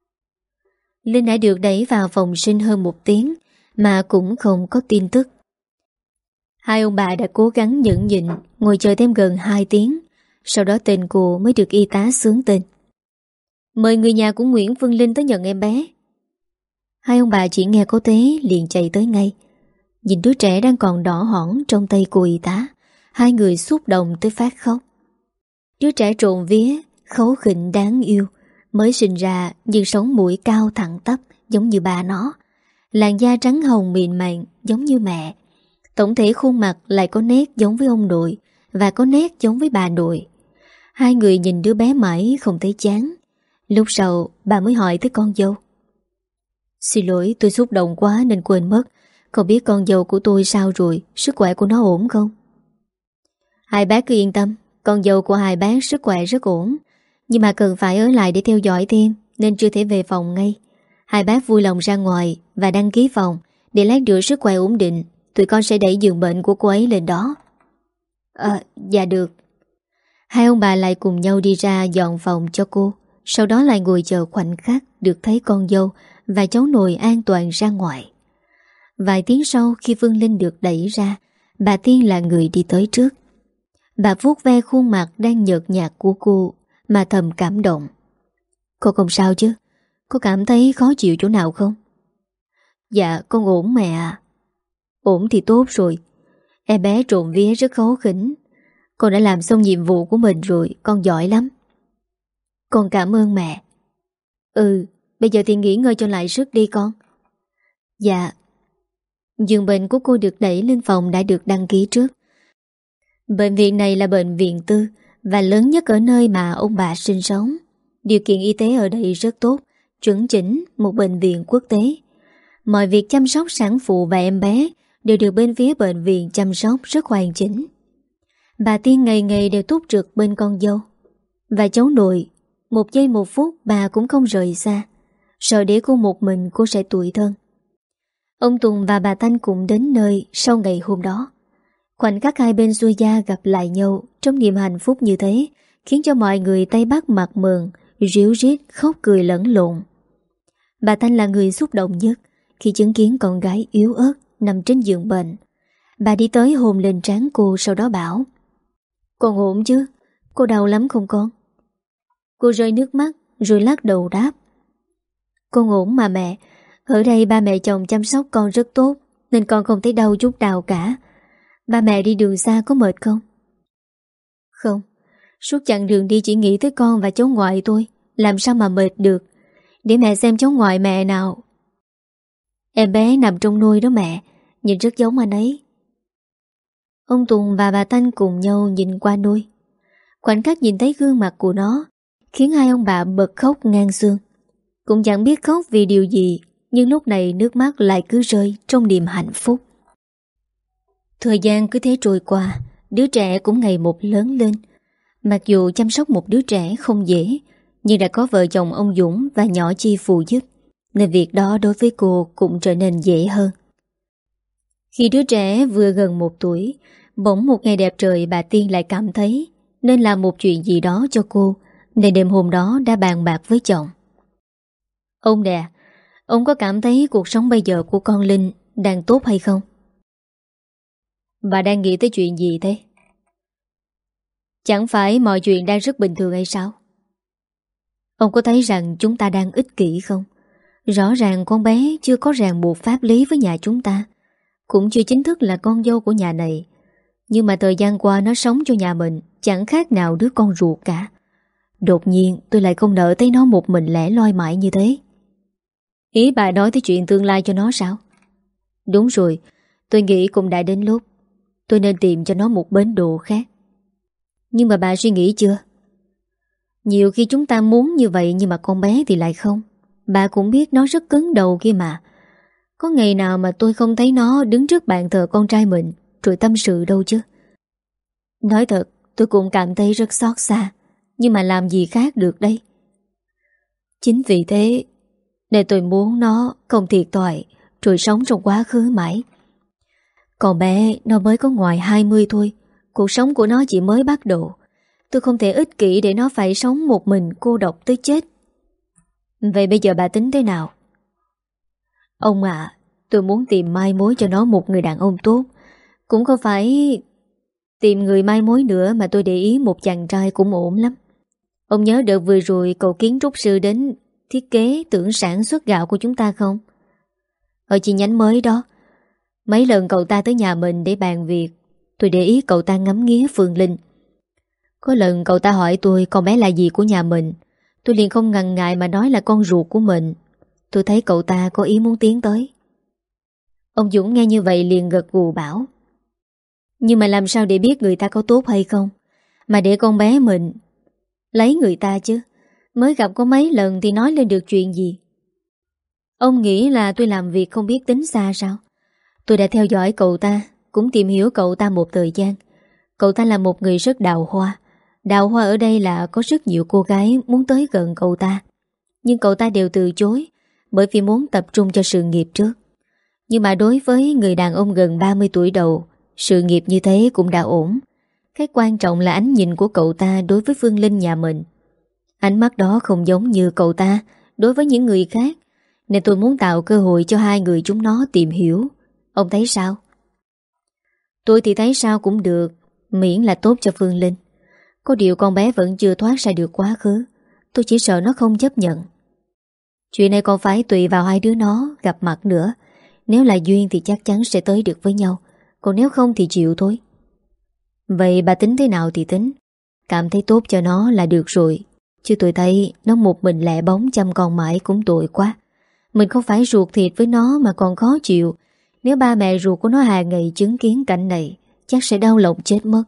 Linh đã được đẩy vào phòng sinh hơn 1 tiếng mà cũng không có tin tức. Hai ông bà đã cố gắng nhẫn nhịn ngồi chờ thêm gần 2 tiếng. Sau đó tên cô mới được y tá xướng tên. Mời người nhà của Nguyễn Phương Linh tới nhận em bé. Hai ông bà chỉ nghe có thế liền chạy tới ngay. Nhìn đứa trẻ đang còn đỏ hỏn trong tay cô y tá, hai người xúc động tới phát khóc. Đứa trẻ trộn vía, kháu khỉnh đáng yêu, mới sinh ra nhưng sống mũi cao thẳng tắp giống như ba nó, làn da trắng hồng mịn màng giống như mẹ. Tổng thể khuôn mặt lại có nét giống với ông nội và có nét giống với bà nội. Hai người nhìn đứa bé mãi không thấy chán. Lúc sau bà mới hỏi tới con dâu. Xin lỗi, tôi xúc động quá nên quên mất. Không biết con dâu của tôi sao rồi, sức khỏe của nó ổn không? Hai bác cứ yên tâm, con dâu của hai bác sức khỏe rất ổn, nhưng mà cần phải ở lại để theo dõi thêm nên chưa thể về phòng ngay. Hai bác vui lòng ra ngoài và đăng ký phòng, để lát nữa sức khỏe ổn định tụi con sẽ đẩy giường bệnh của cô ấy lên đó. Dạ được. Hai ông bà lại cùng nhau đi ra dọn phòng cho cô, sau đó lại ngồi chờ khoảnh khắc được thấy con dâu và cháu nội an toàn ra ngoài. Vài tiếng sau, khi Phương Linh được đẩy ra, bà Tiên là người đi tới trước. Bà vuốt ve khuôn mặt đang nhợt nhạt của cô mà thầm cảm động. Cô không sao chứ? Cô cảm thấy khó chịu chỗ nào không? Dạ con ổn mẹ ạ. Ổn thì tốt rồi. Em bé trộm vía rất kháu khỉnh. Con đã làm xong nhiệm vụ của mình rồi, con giỏi lắm. Con cảm ơn mẹ. Bây giờ thì nghỉ ngơi cho lại sức đi con. Dạ. Giường bệnh của cô được đẩy lên phòng đã được đăng ký trước. Bệnh viện này là bệnh viện tư và lớn nhất ở nơi mà ông bà sinh sống. Điều kiện y tế ở đây rất tốt, chuẩn chỉnh một bệnh viện quốc tế. Mọi việc chăm sóc sản phụ và em bé đều được bên phía bệnh viện chăm sóc rất hoàn chỉnh. Bà Tiên ngày ngày đều túc trực bên con dâu và cháu nội. Một giây một phút bà cũng không rời xa, sợ để cô một mình cô sẽ tủi thân. Ông Tùng và bà Thanh cũng đến nơi sau ngày hôm đó. Khoảnh khắc hai bên xuôi gia gặp lại nhau trong niềm hạnh phúc như thế khiến cho mọi người tay bắt mặt mừng, ríu rít khóc cười lẫn lộn. Bà Thanh là người xúc động nhất khi chứng kiến con gái yếu ớt nằm trên giường bệnh. Bà đi tới hôn lên trán cô, sau đó bảo: Con ổn chứ? Cô đau lắm không con? Cô rơi nước mắt rồi lắc đầu đáp: Con ổn mà mẹ. Ở đây ba mẹ chồng chăm sóc con rất tốt nên con không thấy đau chút nào cả. Ba mẹ đi đường xa có mệt không? Không. Suốt chặng đường đi chỉ nghĩ tới con và cháu ngoại tôi, làm sao mà mệt được. Để mẹ xem cháu ngoại mẹ nào. Em bé nằm trong nôi đó mẹ, nhìn rất giống anh ấy. Ông Tùng và bà Thanh cùng nhau nhìn qua nôi. Khoảnh khắc nhìn thấy gương mặt của nó khiến hai ông bà bật khóc ngang xương. Cũng chẳng biết khóc vì điều gì, nhưng lúc này nước mắt lại cứ rơi trong niềm hạnh phúc. Thời gian cứ thế trôi qua, đứa trẻ cũng ngày một lớn lên. Mặc dù chăm sóc một đứa trẻ không dễ, nhưng đã có vợ chồng ông Dũng và nhỏ Chi phụ giúp, nên việc đó đối với cô cũng trở nên dễ hơn. Khi đứa trẻ vừa gần 1 tuổi, bỗng một ngày đẹp trời bà Tiên lại cảm thấy nên làm một chuyện gì đó cho cô, nên đêm hôm đó đã bàn bạc với chồng. Ông nè, ông có cảm thấy cuộc sống bây giờ của con Linh đang tốt hay không? Bà đang nghĩ tới chuyện gì thế? Chẳng phải mọi chuyện đang rất bình thường hay sao? Ông có thấy rằng chúng ta đang ích kỷ không? Rõ ràng con bé chưa có ràng buộc pháp lý với nhà chúng ta, cũng chưa chính thức là con dâu của nhà này. Nhưng mà thời gian qua nó sống cho nhà mình chẳng khác nào đứa con ruột cả. Đột nhiên tôi lại không nỡ thấy nó một mình lẻ loi mãi như thế. Ý bà nói tới chuyện tương lai cho nó sao? Đúng rồi, tôi nghĩ cũng đã đến lúc tôi nên tìm cho nó một bến đỗ khác. Nhưng mà bà suy nghĩ chưa? Nhiều khi chúng ta muốn như vậy nhưng mà con bé thì lại không. Bà cũng biết nó rất cứng đầu kia mà. Có ngày nào mà tôi không thấy nó đứng trước bàn thờ con trai mình rồi tâm sự đâu chứ. Nói thật, tôi cũng cảm thấy rất xót xa, nhưng mà làm gì khác được đây. Chính vì thế Nên tôi muốn nó không thiệt thòi rồi sống trong quá khứ mãi. Còn bé nó mới có ngoài 20 thôi, cuộc sống của nó chỉ mới bắt đầu. Tôi không thể ích kỷ để nó phải sống một mình cô độc tới chết. Vậy bây giờ bà tính thế nào? Ông ạ, tôi muốn tìm mai mối cho nó một người đàn ông tốt. Cũng không phải tìm người mai mối nữa, mà tôi để ý một chàng trai cũng ổn lắm. Ông nhớ đợt vừa rồi cậu kiến trúc sư đến thiết kế xưởng sản xuất gạo của chúng ta không? Ở chi nhánh mới đó. Mấy lần cậu ta tới nhà mình để bàn việc, tôi để ý cậu ta ngắm nghía Phương Linh. Có lần cậu ta hỏi tôi con bé là gì của nhà mình, tôi liền không ngần ngại mà nói là con ruột của mình. Tôi thấy cậu ta có ý muốn tiến tới. Ông Dũng nghe như vậy liền gật gù bảo: nhưng mà làm sao để biết người ta có tốt hay không, mà để con bé mình lấy người ta chứ? Mới gặp có mấy lần thì nói lên được chuyện gì? Ông nghĩ là tôi làm việc không biết tính xa sao? Tôi đã theo dõi cậu ta, cũng tìm hiểu cậu ta một thời gian. Cậu ta là một người rất đào hoa. Đào hoa ở đây là có rất nhiều cô gái muốn tới gần cậu ta, nhưng cậu ta đều từ chối, bởi vì muốn tập trung cho sự nghiệp trước. Nhưng mà đối với người đàn ông gần 30 tuổi đầu, sự nghiệp như thế cũng đã ổn. Cái quan trọng là ánh nhìn của cậu ta đối với Phương Linh nhà mình. Ánh mắt đó không giống như cậu ta đối với những người khác, nên tôi muốn tạo cơ hội cho hai người chúng nó tìm hiểu. Ông thấy sao? Tôi thì thấy sao cũng được, miễn là tốt cho Phương Linh. Có điều con bé vẫn chưa thoát ra được quá khứ. Tôi chỉ sợ nó không chấp nhận. Chuyện này còn phải tùy vào hai đứa nó gặp mặt nữa. Nếu là duyên thì chắc chắn sẽ tới được với nhau, còn nếu không thì chịu thôi. Vậy bà tính thế nào thì tính, cảm thấy tốt cho nó là được rồi. Chứ tôi thấy nó một mình lẻ bóng chăm con mãi cũng tội quá. Mình không phải ruột thịt với nó mà còn khó chịu. Nếu ba mẹ ruột của nó hàng ngày chứng kiến cảnh này, chắc sẽ đau lòng chết mất.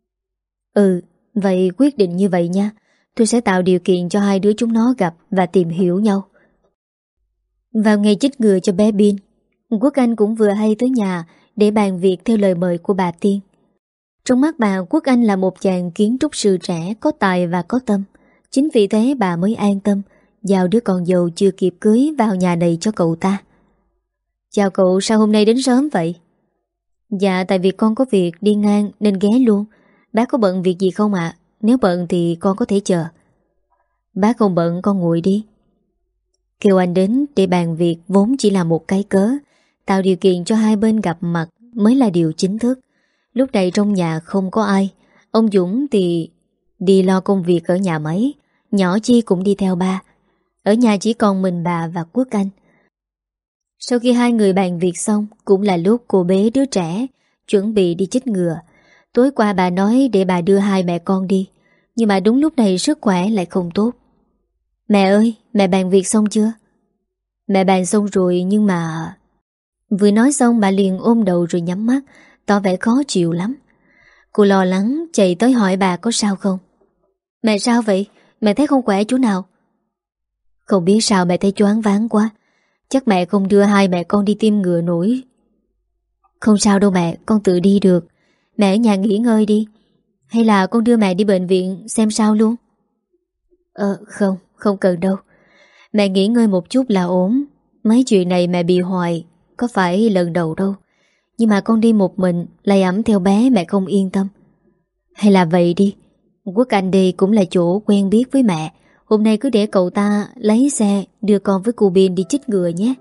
Vậy quyết định như vậy nha. Tôi sẽ tạo điều kiện cho hai đứa chúng nó gặp và tìm hiểu nhau. Vào ngày chích ngừa cho bé Bin, Quốc Anh cũng vừa hay tới nhà để bàn việc theo lời mời của bà Tiên. Trong mắt bà, Quốc Anh là một chàng kiến trúc sư trẻ, có tài và có tâm. Chính vì thế bà mới an tâm giao đứa con dâu chưa kịp cưới vào nhà này cho cậu ta. Chào cậu, sao hôm nay đến sớm vậy? Dạ, tại vì con có việc đi ngang nên ghé luôn. Bác có bận việc gì không ạ? Nếu bận thì con có thể chờ. Bác không bận, con nguội đi. Kêu anh đến để bàn việc vốn chỉ là một cái cớ. Tạo điều kiện cho hai bên gặp mặt mới là điều chính thức. Lúc này trong nhà không có ai. Ông Dũng thì đi lo công việc ở nhà máy, nhỏ Chi cũng đi theo ba. Ở nhà chỉ còn mình bà và Quốc Anh. Sau khi hai người bàn việc xong, cũng là lúc cô bế đứa trẻ chuẩn bị đi chích ngừa. Tối qua bà nói để bà đưa hai mẹ con đi, nhưng mà đúng lúc này sức khỏe lại không tốt. Mẹ ơi, mẹ bàn việc xong chưa? Mẹ bàn xong rồi nhưng mà... Vừa nói xong bà liền ôm đầu rồi nhắm mắt, tỏ vẻ khó chịu lắm. Cô lo lắng chạy tới hỏi bà có sao không. Mẹ sao vậy? Mẹ thấy không khỏe chỗ nào? Không biết sao mẹ thấy choáng váng quá. Chắc mẹ không đưa hai mẹ con đi tiêm ngừa nổi. Không sao đâu mẹ, con tự đi được. Mẹ ở nhà nghỉ ngơi đi. Hay là con đưa mẹ đi bệnh viện xem sao luôn? Không cần đâu. Mẹ nghỉ ngơi một chút là ổn. Mấy chuyện này mẹ bị hoài, có phải lần đầu đâu. Nhưng mà con đi một mình, lay ẵm theo bé mẹ không yên tâm. Hay là vậy đi, Quốc Anh đi cũng là chỗ quen biết với mẹ. Hôm nay cứ để cậu ta lấy xe đưa con với cô Bin đi chích ngừa nhé.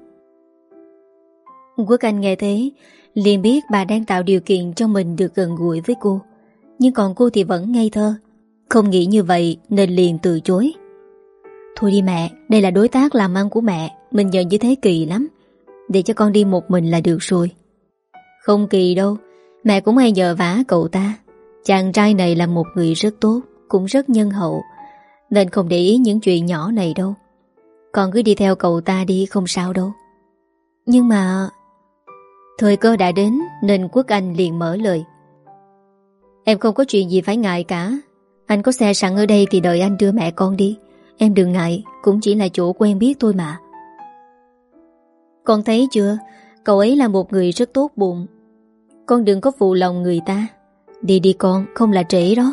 Quốc Anh nghe thế liền biết bà đang tạo điều kiện cho mình được gần gũi với cô. Nhưng còn cô thì vẫn ngây thơ, không nghĩ như vậy nên liền từ chối. Thôi đi mẹ, đây là đối tác làm ăn của mẹ, mình nhận như thế kỳ lắm. Để cho con đi một mình là được rồi. Không kỳ đâu, mẹ cũng hay nhờ vả cậu ta. Chàng trai này là một người rất tốt, cũng rất nhân hậu, nên không để ý những chuyện nhỏ này đâu. Con cứ đi theo cậu ta đi, không sao đâu. Nhưng mà... Thời cơ đã đến nên Quốc Anh liền mở lời. Em không có chuyện gì phải ngại cả. Anh có xe sẵn ở đây thì đợi anh đưa mẹ con đi. Em đừng ngại, cũng chỉ là chỗ quen biết thôi mà. Con thấy chưa, cậu ấy là một người rất tốt bụng. Con đừng có phụ lòng người ta. Đi đi con, không là trễ đó.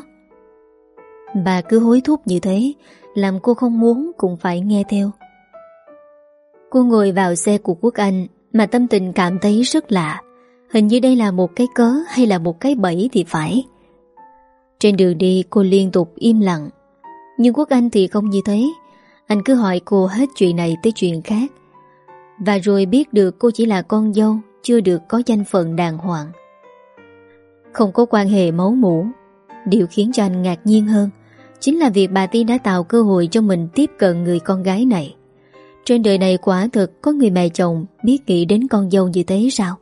Bà cứ hối thúc như thế, làm cô không muốn cũng phải nghe theo. Cô ngồi vào xe của Quốc Anh mà tâm tình cảm thấy rất lạ. Hình như đây là một cái cớ hay là một cái bẫy thì phải. Trên đường đi cô liên tục im lặng. Nhưng Quốc Anh thì không như thế. Anh cứ hỏi cô hết chuyện này tới chuyện khác. Và rồi biết được cô chỉ là con dâu, chưa được có danh phận đàng hoàng, không có quan hệ máu mủ. Điều khiến cho anh ngạc nhiên hơn chính là việc bà Tiên đã tạo cơ hội cho mình tiếp cận người con gái này. Trên đời này quả thực có người mẹ chồng biết nghĩ đến con dâu như thế sao?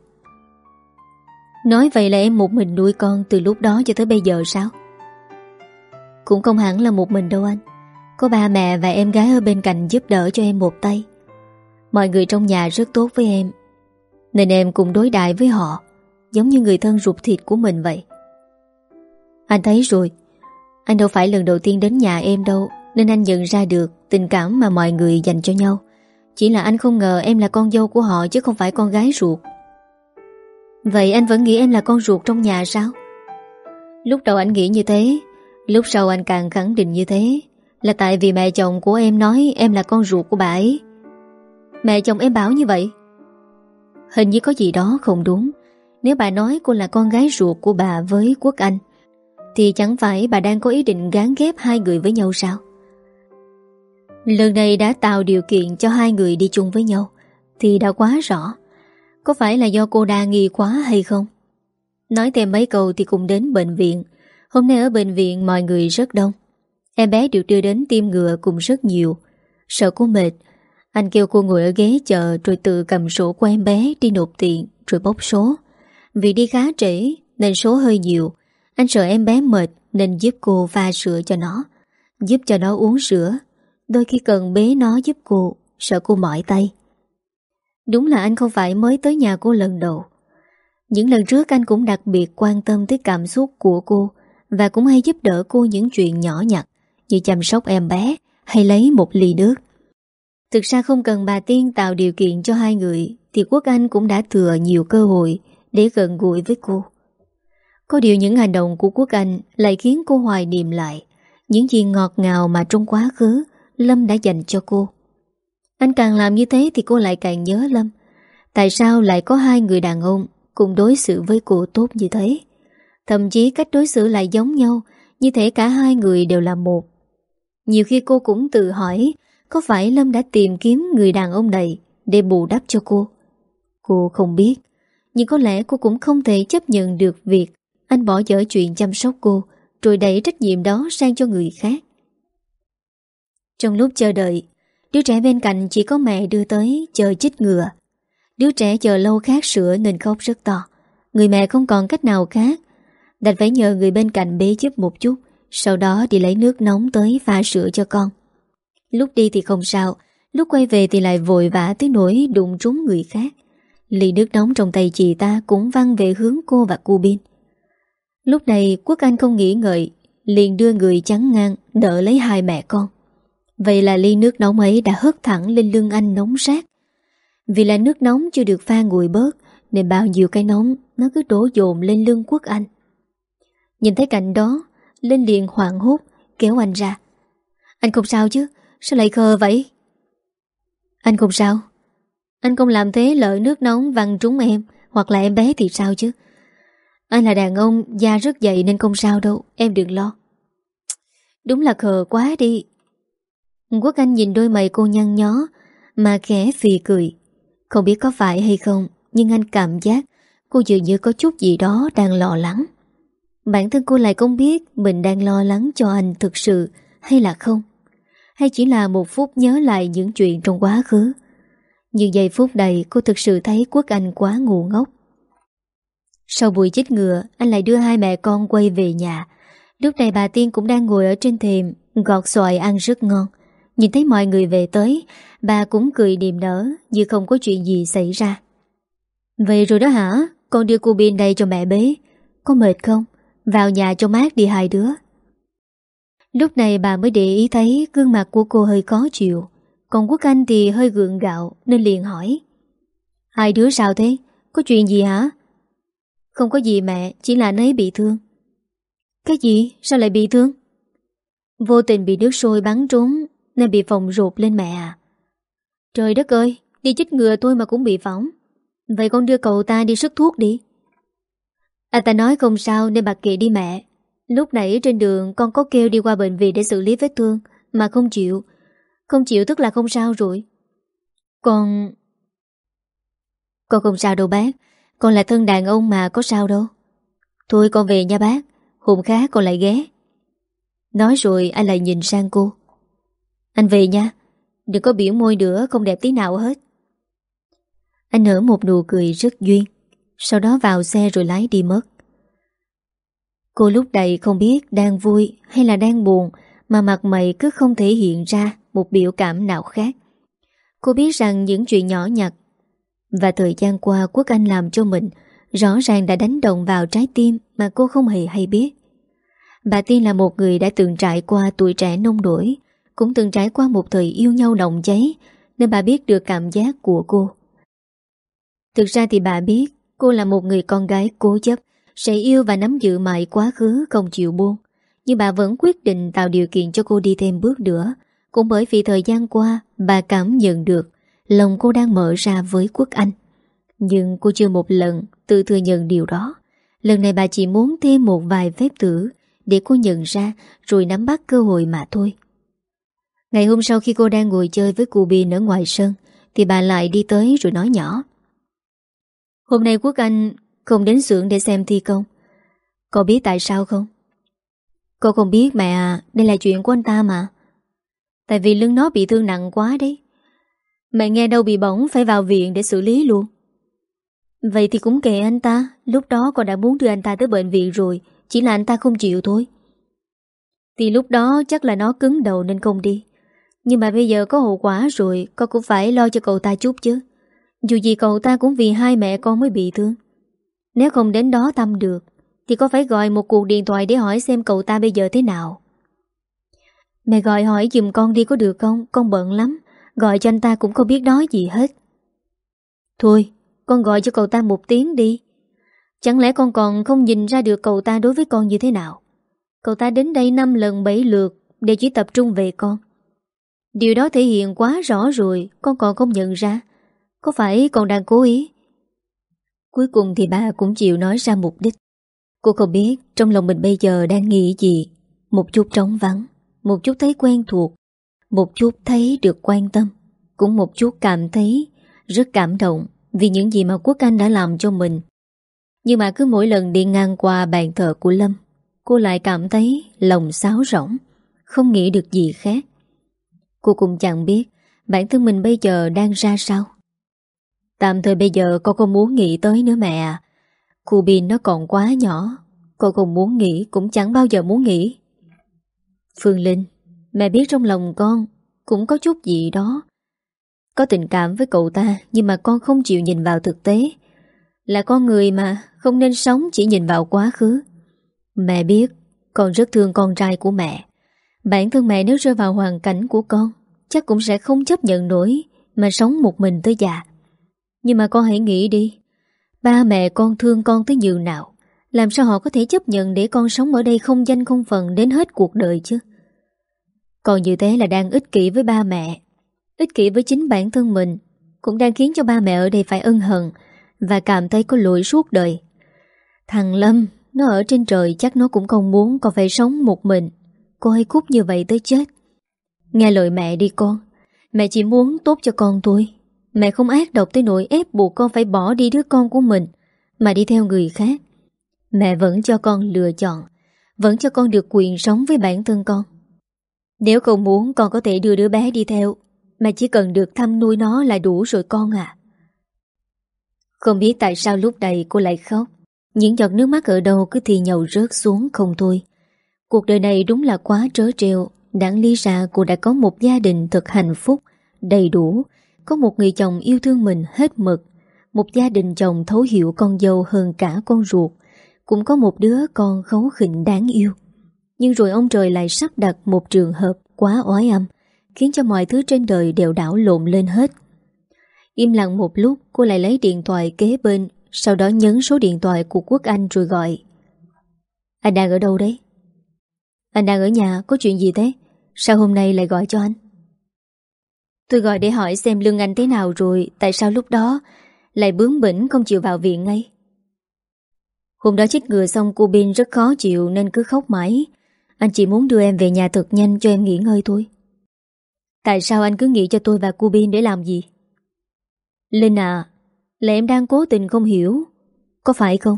Nói vậy là em một mình nuôi con từ lúc đó cho tới bây giờ sao? Cũng không hẳn là một mình đâu anh. Có ba mẹ và em gái ở bên cạnh giúp đỡ cho em một tay. Mọi người trong nhà rất tốt với em, nên em cùng đối đãi với họ giống như người thân ruột thịt của mình vậy. Anh thấy rồi, anh đâu phải lần đầu tiên đến nhà em đâu, nên anh nhận ra được tình cảm mà mọi người dành cho nhau. Chỉ là anh không ngờ em là con dâu của họ chứ không phải con gái ruột. Vậy anh vẫn nghĩ em là con ruột trong nhà sao? Lúc đầu anh nghĩ như thế, lúc sau anh càng khẳng định như thế. Là tại vì mẹ chồng của em nói em là con ruột của bà ấy. Mẹ chồng em bảo như vậy? Hình như có gì đó không đúng. Nếu bà nói cô là con gái ruột của bà với Quốc Anh, thì chẳng phải bà đang có ý định gán ghép hai người với nhau sao? Lần này đã tạo điều kiện cho hai người đi chung với nhau thì đã quá rõ. Có phải là do cô đa nghi quá hay không? Nói thêm mấy câu thì cùng đến bệnh viện. Hôm nay ở bệnh viện mọi người rất đông. Em bé được đưa đến tiêm ngừa cùng rất nhiều. Sợ cô mệt, anh kêu cô ngồi ở ghế chờ rồi tự cầm sổ của em bé đi nộp tiền rồi bốc số. Vì đi khá trễ nên số hơi nhiều. Anh sợ em bé mệt nên giúp cô pha sữa cho nó, giúp cho nó uống sữa. Đôi khi cần bế nó giúp cô, sợ cô mỏi tay. Đúng là anh không phải mới tới nhà cô lần đầu. Những lần trước anh cũng đặc biệt quan tâm tới cảm xúc của cô, và cũng hay giúp đỡ cô những chuyện nhỏ nhặt như chăm sóc em bé hay lấy một ly nước. Thực ra không cần bà Tiên tạo điều kiện cho hai người thì Quốc Anh cũng đã thừa nhiều cơ hội để gần gũi với cô. Có điều những hành động của Quốc Anh lại khiến cô hoài niệm lại những gì ngọt ngào mà trong quá khứ Lâm đã dành cho cô. Anh càng làm như thế thì cô lại càng nhớ Lâm. Tại sao lại có hai người đàn ông cùng đối xử với cô tốt như thế? Thậm chí cách đối xử lại giống nhau, như thể cả hai người đều là một. Nhiều khi cô cũng tự hỏi, có phải Lâm đã tìm kiếm người đàn ông này để bù đắp cho cô? Cô không biết, nhưng có lẽ cô cũng không thể chấp nhận được việc anh bỏ dở chuyện chăm sóc cô, rồi đẩy trách nhiệm đó sang cho người khác. Trong lúc chờ đợi, đứa trẻ bên cạnh chỉ có mẹ đưa tới chờ chích ngừa. Đứa trẻ chờ lâu khát sữa nên khóc rất to. Người mẹ không còn cách nào khác, đành phải nhờ người bên cạnh bế giúp một chút, sau đó đi lấy nước nóng tới pha sữa cho con. Lúc đi thì không sao, lúc quay về thì lại vội vã tới nỗi đụng trúng người khác. Ly nước nóng trong tay chị ta cũng văng về hướng cô và cô Bin. Lúc này Quốc Anh không nghĩ ngợi, liền đưa người chắn ngang đỡ lấy hai mẹ con. Vậy là ly nước nóng ấy đã hất thẳng lên lưng anh nóng rát. Vì là nước nóng chưa được pha nguội bớt nên bao nhiêu cái nóng nó cứ đổ dồn lên lưng Quốc Anh. Nhìn thấy cảnh đó, Linh liền hoảng hốt kéo anh ra. Anh không sao chứ? Sao lại khờ vậy? Anh không sao. Anh không làm thế lỡ nước nóng văng trúng em hoặc là em bé thì sao chứ? Anh là đàn ông da rất dày nên không sao đâu, em đừng lo. Đúng là khờ quá đi. Quốc Anh nhìn đôi mày cô nhăn nhó mà khẽ phì cười. Không biết có phải hay không, nhưng anh cảm giác cô dường như có chút gì đó đang lo lắng. Bản thân cô lại không biết mình đang lo lắng cho anh thực sự hay là không, hay chỉ là một phút nhớ lại những chuyện trong quá khứ. Nhưng giây phút này cô thực sự thấy Quốc Anh quá ngu ngốc. Sau buổi chích ngừa, anh lại đưa hai mẹ con quay về nhà. Lúc này bà Tiên cũng đang ngồi ở trên thềm gọt xoài ăn rất ngon. Nhìn thấy mọi người về tới, bà cũng cười niềm nở như không có chuyện gì xảy ra. Vậy rồi đó hả? Con đưa cô Bin đây cho mẹ bế. Có mệt không? Vào nhà cho mát đi hai đứa. Lúc này bà mới để ý thấy gương mặt của cô hơi khó chịu. Còn Quốc Anh thì hơi gượng gạo nên liền hỏi. Hai đứa sao thế? Có chuyện gì hả? Không có gì mẹ, chỉ là anh ấy bị thương. Cái gì? Sao lại bị thương? Vô tình bị nước sôi bắn trúng nên bị phồng rộp lên mẹ à. Trời đất ơi, Đi chích ngừa tôi mà cũng bị phỏng. Vậy con đưa cậu ta đi sức thuốc đi. Anh ta nói không sao nên bạc kệ đi mẹ. Lúc nãy trên đường con có kêu đi qua bệnh viện để xử lý vết thương mà không chịu. Không chịu tức là không sao rồi. Con không sao đâu bác. Con là thân đàn ông mà có sao đâu. Thôi con về nha bác. Hôm khác con lại ghé. Nói rồi anh lại nhìn sang cô. Anh về nha. Đừng có biểu môi nữa, không đẹp tí nào hết. Anh nở một nụ cười rất duyên. Sau đó vào xe rồi lái đi mất. Cô lúc này không biết đang vui hay là đang buồn, mà mặt mày cứ không thể hiện ra một biểu cảm nào khác. Cô biết rằng những chuyện nhỏ nhặt và thời gian qua Quốc Anh làm cho mình rõ ràng đã đánh động vào trái tim mà cô không hề hay biết. Bà Tiên là một người đã từng trải qua tuổi trẻ nông nổi, cũng từng trải qua một thời yêu nhau nồng cháy, nên bà biết được cảm giác của cô. Thực ra thì bà biết cô là một người con gái cố chấp, sẽ yêu và nắm giữ mãi quá khứ không chịu buông. Nhưng bà vẫn quyết định tạo điều kiện cho cô đi thêm bước nữa. Cũng bởi vì thời gian qua bà cảm nhận được lòng cô đang mở ra với Quốc Anh. Nhưng cô chưa một lần tự thừa nhận điều đó. Lần này bà chỉ muốn thêm một vài phép thử để cô nhận ra rồi nắm bắt cơ hội mà thôi. Ngày hôm sau khi cô đang ngồi chơi với cô Bin ở ngoài sân thì bà lại đi tới rồi nói nhỏ. Hôm nay Quốc Anh không đến xưởng để xem thi công. Cậu biết tại sao không? Cô không biết mẹ à, đây là chuyện của anh ta mà. Tại vì lưng nó bị thương nặng quá đấy. Mẹ nghe đâu bị bỏng phải vào viện để xử lý luôn. Vậy thì cũng kệ anh ta. Lúc đó con đã muốn đưa anh ta tới bệnh viện rồi, chỉ là anh ta không chịu thôi. Thì lúc đó chắc là nó cứng đầu nên không đi. Nhưng mà bây giờ có hậu quả rồi, con cũng phải lo cho cậu ta chút chứ. Dù gì cậu ta cũng vì hai mẹ con mới bị thương. Nếu không đến đó thăm được thì có phải gọi một cuộc điện thoại để hỏi xem cậu ta bây giờ thế nào. Mẹ gọi hỏi giùm con đi có được không? Con bận lắm. Gọi cho anh ta cũng không biết nói gì hết. Thôi, con gọi cho cậu ta một tiếng đi. Chẳng lẽ con còn không nhìn ra được cậu ta đối với con như thế nào? Cậu ta đến đây 5 lần 7 lượt để chỉ tập trung về con. Điều đó thể hiện quá rõ rồi, con còn không nhận ra. Có phải con đang cố ý? Cuối cùng thì bà cũng chịu nói ra mục đích. Cô không biết trong lòng mình bây giờ đang nghĩ gì. Một chút trống vắng, một chút thấy quen thuộc, một chút thấy được quan tâm, cũng một chút cảm thấy rất cảm động vì những gì mà Quốc Anh đã làm cho mình. Nhưng mà cứ mỗi lần đi ngang qua bàn thờ của Lâm, cô lại cảm thấy lòng xáo rỗng, không nghĩ được gì khác. Cô cũng chẳng biết bản thân mình bây giờ đang ra sao. Tạm thời bây giờ con không muốn nghĩ tới nữa mẹ à. Cô Bin nó còn quá nhỏ, con không muốn nghĩ cũng chẳng bao giờ muốn nghĩ. Phương Linh, mẹ biết trong lòng con cũng có chút gì đó. Có tình cảm với cậu ta, nhưng mà con không chịu nhìn vào thực tế. Là con người mà, không nên sống chỉ nhìn vào quá khứ. Mẹ biết con rất thương con trai của mẹ. Bản thân mẹ nếu rơi vào hoàn cảnh của con chắc cũng sẽ không chấp nhận nổi mà sống một mình tới già. Nhưng mà con hãy nghĩ đi, ba mẹ con thương con tới nhường nào, làm sao họ có thể chấp nhận để con sống ở đây không danh không phận đến hết cuộc đời chứ? Còn như thế là đang ích kỷ với ba mẹ, ích kỷ với chính bản thân mình, cũng đang khiến cho ba mẹ ở đây phải ân hận và cảm thấy có lỗi suốt đời. Thằng Lâm, nó ở trên trời chắc nó cũng không muốn con phải sống một mình. Cô hay cút như vậy tới chết. Nghe lời mẹ đi con. Mẹ chỉ muốn tốt cho con thôi. Mẹ không ác độc tới nỗi ép buộc con phải bỏ đi đứa con của mình mà đi theo người khác. Mẹ vẫn cho con lựa chọn, vẫn cho con được quyền sống với bản thân con. Nếu không muốn con có thể đưa đứa bé đi theo. Mẹ chỉ cần được thăm nuôi nó là đủ rồi con à. Không biết tại sao lúc này cô lại khóc. Những giọt nước mắt ở đâu cứ thì nhầu rớt xuống không thôi. Cuộc đời này đúng là quá trớ trêu. Đáng lý ra cô đã có một gia đình thật hạnh phúc, đầy đủ. Có một người chồng yêu thương mình hết mực. Một gia đình chồng thấu hiểu con dâu hơn cả con ruột. Cũng có một đứa con kháu khỉnh đáng yêu. Nhưng rồi ông trời lại sắp đặt một trường hợp quá oái âm, khiến cho mọi thứ trên đời đều đảo lộn lên hết. Im lặng một lúc, cô lại lấy điện thoại kế bên, sau đó nhấn số điện thoại của Quốc Anh rồi gọi. Anh đang ở đâu đấy? Anh đang ở nhà, có chuyện gì thế? Sao hôm nay lại gọi cho anh? Tôi gọi để hỏi xem lưng anh thế nào rồi. Tại sao lúc đó lại bướng bỉnh không chịu vào viện ngay? Hôm đó chích ngừa xong cô Bin rất khó chịu nên cứ khóc mãi. Anh chỉ muốn đưa em về nhà thật nhanh cho em nghỉ ngơi thôi. Tại sao anh cứ nghĩ cho tôi và cô Bin để làm gì? Linh à, là em đang cố tình không hiểu, có phải không?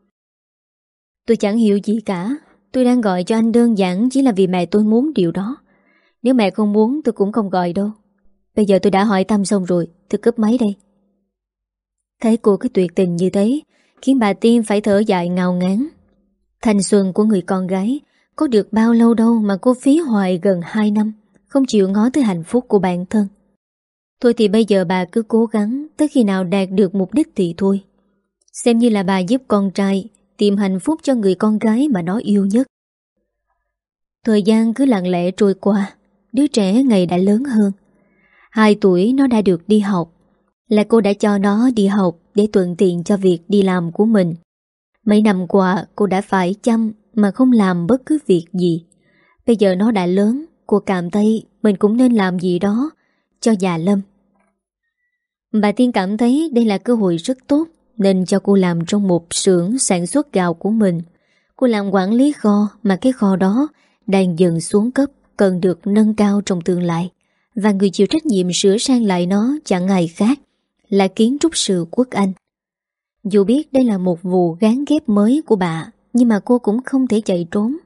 Tôi chẳng hiểu gì cả. Tôi đang gọi cho anh đơn giản chỉ là vì mẹ tôi muốn điều đó. Nếu mẹ không muốn tôi cũng không gọi đâu. Bây giờ tôi đã hỏi thăm xong rồi, tôi cúp máy đây. Thấy cô cứ tuyệt tình như thế khiến bà Tiên phải thở dài ngao ngán. Thanh xuân của người con gái có được bao lâu đâu mà cô phí hoài gần 2 năm, không chịu ngó tới hạnh phúc của bản thân. Thôi thì bây giờ bà cứ cố gắng, tới khi nào đạt được mục đích thì thôi. Xem như là bà giúp con trai tìm hạnh phúc cho người con gái mà nó yêu nhất. Thời gian cứ lặng lẽ trôi qua, đứa trẻ ngày đã lớn hơn. 2 tuổi nó đã được đi học. Là cô đã cho nó đi học để thuận tiện cho việc đi làm của mình. Mấy năm qua cô đã phải chăm mà không làm bất cứ việc gì. Bây giờ nó đã lớn, cô cảm thấy mình cũng nên làm gì đó cho già Lâm. Bà Tiên cảm thấy đây là cơ hội rất tốt nên cho cô làm trong một xưởng sản xuất gạo của mình. Cô làm quản lý kho mà cái kho đó đang dần xuống cấp, cần được nâng cao trong tương lai. Và người chịu trách nhiệm sửa sang lại nó chẳng ai khác là kiến trúc sư Quốc Anh. Dù biết đây là một vụ gán ghép mới của bà, nhưng mà cô cũng không thể chạy trốn.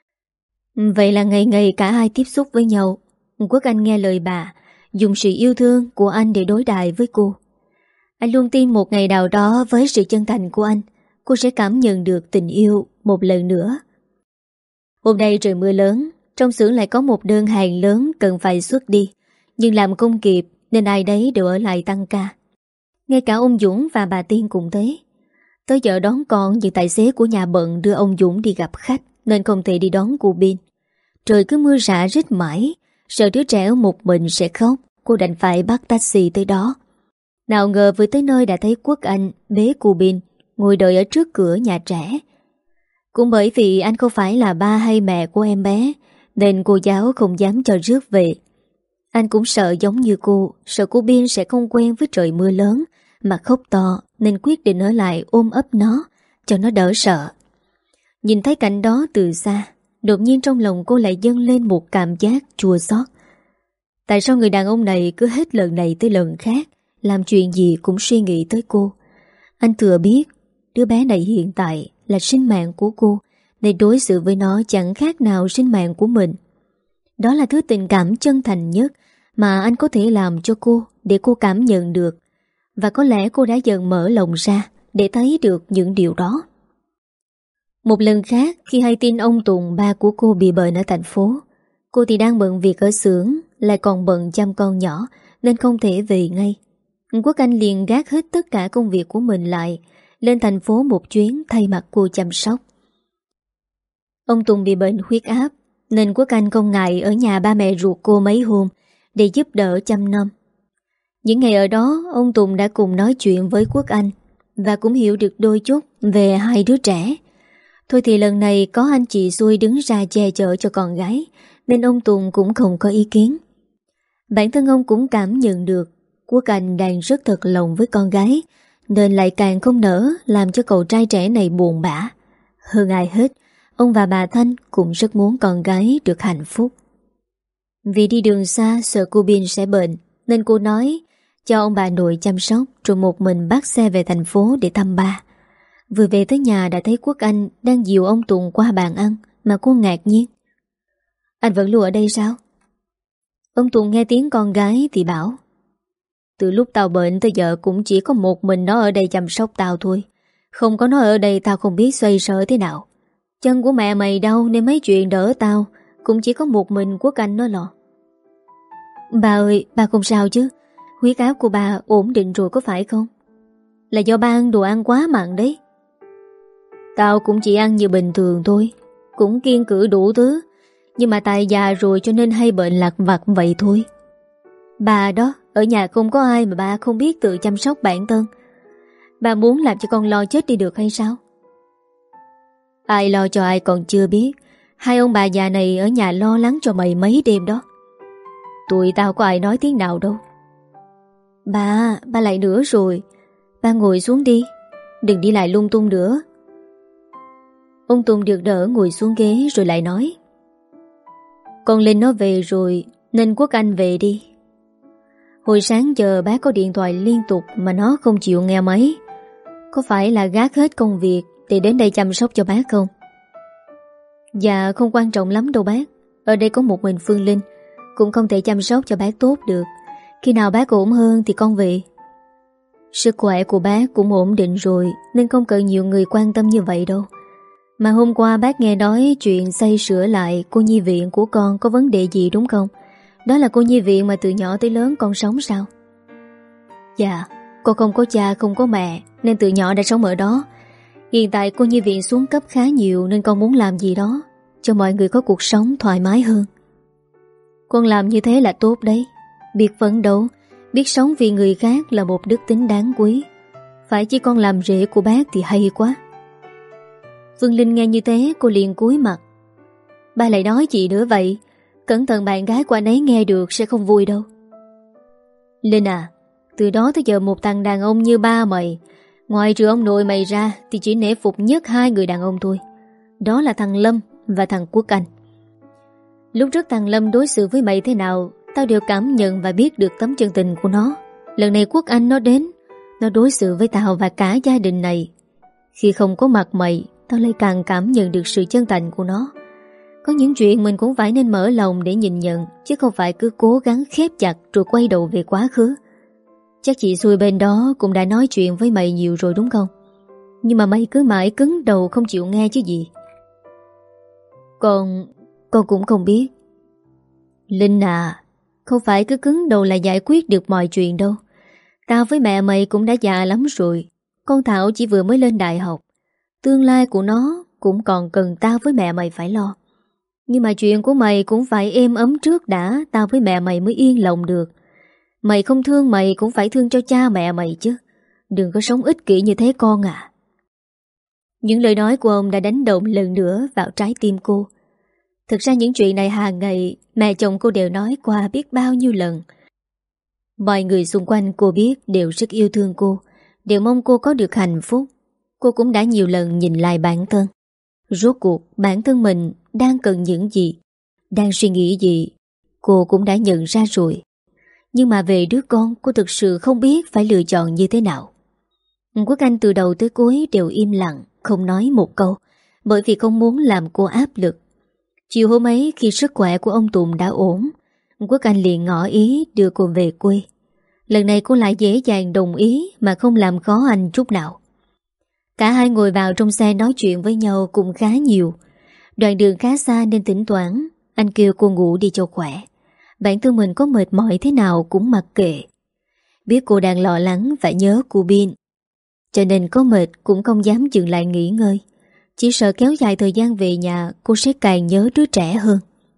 Vậy là ngày ngày cả hai tiếp xúc với nhau. Quốc Anh nghe lời bà, dùng sự yêu thương của anh để đối đãi với cô. Anh luôn tin một ngày nào đó với sự chân thành của anh, cô sẽ cảm nhận được tình yêu một lần nữa. Hôm nay trời mưa lớn, trong xưởng lại có một đơn hàng lớn cần phải xuất đi, nhưng làm không kịp nên ai đấy đều ở lại tăng ca. Ngay cả ông Dũng và bà Tiên cũng thế. Tới giờ đón con nhưng tài xế của nhà bận đưa ông Dũng đi gặp khách nên không thể đi đón cô Bin. Trời cứ mưa rả rít mãi, sợ đứa trẻ ở một mình sẽ khóc, cô đành phải bắt taxi tới đó. Nào ngờ vừa tới nơi đã thấy Quốc Anh bế cô Bin ngồi đợi ở trước cửa nhà trẻ. Cũng bởi vì anh không phải là ba hay mẹ của em bé nên cô giáo không dám cho rước về. Anh cũng sợ giống như cô, sợ cô Bin sẽ không quen với trời mưa lớn mà khóc to nên quyết định ở lại ôm ấp nó cho nó đỡ sợ. Nhìn thấy cảnh đó từ xa, đột nhiên trong lòng cô lại dâng lên một cảm giác chua xót. Tại sao người đàn ông này cứ hết lần này tới lần khác làm chuyện gì cũng suy nghĩ tới cô? Anh thừa biết đứa bé này hiện tại là sinh mạng của cô, nên đối xử với nó chẳng khác nào sinh mạng của mình. Đó là thứ tình cảm chân thành nhất mà anh có thể làm cho cô để cô cảm nhận được. Và có lẽ cô đã dần mở lòng ra để thấy được những điều đó. Một lần khác khi hay tin ông Tùng ba của cô bị bệnh ở thành phố, cô thì đang bận việc ở xưởng, lại còn bận chăm con nhỏ nên không thể về ngay. Quốc Anh liền gác hết tất cả công việc của mình lại, lên thành phố một chuyến thay mặt cô chăm sóc. Ông Tùng bị bệnh huyết áp nên Quốc Anh không ngại ở nhà ba mẹ ruột cô mấy hôm để giúp đỡ chăm nom. Những ngày ở đó ông Tùng đã cùng nói chuyện với Quốc Anh và cũng hiểu được đôi chút về hai đứa trẻ. Thôi thì lần này có anh chị xui đứng ra che chở cho con gái nên ông Tùng cũng không có ý kiến. Bản thân ông cũng cảm nhận được Quốc Anh đang rất thật lòng với con gái nên lại càng không nỡ làm cho cậu trai trẻ này buồn bã. Hơn ai hết, ông và bà Thanh cũng rất muốn con gái được hạnh phúc. Vì đi đường xa sợ cô Bin sẽ bệnh nên cô nói cho ông bà nội chăm sóc rồi một mình bắt xe về thành phố để thăm ba. Vừa về tới nhà đã thấy Quốc Anh đang dìu ông Tùng qua bàn ăn mà cô ngạc nhiên. Anh vẫn luôn ở đây sao? Ông Tùng nghe tiếng con gái thì bảo: Từ lúc tao bệnh tới giờ cũng chỉ có một mình nó ở đây chăm sóc tao thôi. Không có nó ở đây tao không biết xoay sở thế nào. Chân của mẹ mày đau nên mấy chuyện đỡ tao cũng chỉ có một mình Quốc Anh nó lo. Bà ơi, bà không sao chứ? Huyết áp của bà ổn định rồi có phải không? Là do ba ăn đồ ăn quá mặn đấy. Tao cũng chỉ ăn như bình thường thôi, cũng kiêng cữ đủ thứ, nhưng mà tại già rồi cho nên hay bệnh lặt vặt vậy thôi. Bà đó, ở nhà không có ai mà bà không biết tự chăm sóc bản thân. Bà muốn làm cho con lo chết đi được hay sao? Ai lo cho ai còn chưa biết. Hai ông bà già này ở nhà lo lắng cho mày mấy đêm đó. Tụi tao có ai nói tiếng nào đâu. Ba lại nữa rồi. Ba ngồi xuống đi, đừng đi lại lung tung nữa. Ông Tùng được đỡ ngồi xuống ghế rồi lại nói: Con Linh nó về rồi nên Quốc Anh về đi. Hồi sáng giờ bác có điện thoại liên tục mà nó không chịu nghe máy. Có phải là gác hết công việc để đến đây chăm sóc cho bác không? Dạ không quan trọng lắm đâu bác. Ở đây có một mình Phương Linh, cũng không thể chăm sóc cho bác tốt được. Khi nào bác ổn hơn thì con về. Sức khỏe của bác cũng ổn định rồi nên không cần nhiều người quan tâm như vậy đâu. Mà hôm qua bác nghe nói chuyện xây sửa lại cô nhi viện của con có vấn đề gì đúng không? Đó là cô nhi viện mà từ nhỏ tới lớn con sống sao? Dạ, con không có cha không có mẹ nên từ nhỏ đã sống ở đó. Hiện tại cô nhi viện xuống cấp khá nhiều nên con muốn làm gì đó cho mọi người có cuộc sống thoải mái hơn. Con làm như thế là tốt đấy. Biết phấn đấu, biết sống vì người khác là một đức tính đáng quý. Phải chỉ con làm rể của bác thì hay quá. Phương Linh nghe như thế cô liền cúi mặt. Ba lại nói gì nữa vậy? Cẩn thận bạn gái của anh ấy nghe được sẽ không vui đâu. Linh à, từ đó tới giờ một thằng đàn ông như ba mày, ngoài trừ ông nội mày ra thì chỉ nể phục nhất hai người đàn ông thôi. Đó là thằng Lâm và thằng Quốc Anh. Lúc trước thằng Lâm đối xử với mày thế nào tao đều cảm nhận và biết được tấm chân tình của nó. Lần này Quốc Anh nó đến, nó đối xử với tao và cả gia đình này. Khi không có mặt mày, tao lại càng cảm nhận được sự chân thành của nó. Có những chuyện mình cũng phải nên mở lòng để nhìn nhận, chứ không phải cứ cố gắng khép chặt rồi quay đầu về quá khứ. Chắc chị xui bên đó cũng đã nói chuyện với mày nhiều rồi đúng không? Nhưng mà mày cứ mãi cứng đầu không chịu nghe chứ gì. Con cũng không biết. Linh à, không phải cứ cứng đầu là giải quyết được mọi chuyện đâu. Tao với mẹ mày cũng đã già lắm rồi. Con Thảo chỉ vừa mới lên đại học. Tương lai của nó cũng còn cần tao với mẹ mày phải lo. Nhưng mà chuyện của mày cũng phải êm ấm trước đã, tao với mẹ mày mới yên lòng được. Mày không thương mày cũng phải thương cho cha mẹ mày chứ. Đừng có sống ích kỷ như thế con à. Những lời nói của ông đã đánh động lần nữa vào trái tim cô. Thực ra những chuyện này hàng ngày mẹ chồng cô đều nói qua biết bao nhiêu lần. Mọi người xung quanh cô biết đều rất yêu thương cô, đều mong cô có được hạnh phúc. Cô cũng đã nhiều lần nhìn lại bản thân. Rốt cuộc bản thân mình đang cần những gì, đang suy nghĩ gì, cô cũng đã nhận ra rồi. Nhưng mà về đứa con cô thực sự không biết phải lựa chọn như thế nào. Quốc Anh từ đầu tới cuối đều im lặng, không nói một câu, bởi vì không muốn làm cô áp lực. Chiều hôm ấy khi sức khỏe của ông Tùng đã ổn, Quốc Anh liền ngỏ ý đưa cô về quê. Lần này cô lại dễ dàng đồng ý mà không làm khó anh chút nào. Cả hai ngồi vào trong xe nói chuyện với nhau cũng khá nhiều. Đoạn đường khá xa nên thỉnh thoảng anh kêu cô ngủ đi cho khỏe. Bản thân mình có mệt mỏi thế nào cũng mặc kệ. Biết cô đang lo lắng và nhớ cô Bin, cho nên có mệt cũng không dám dừng lại nghỉ ngơi. Chỉ sợ kéo dài thời gian về nhà cô sẽ càng nhớ đứa trẻ hơn.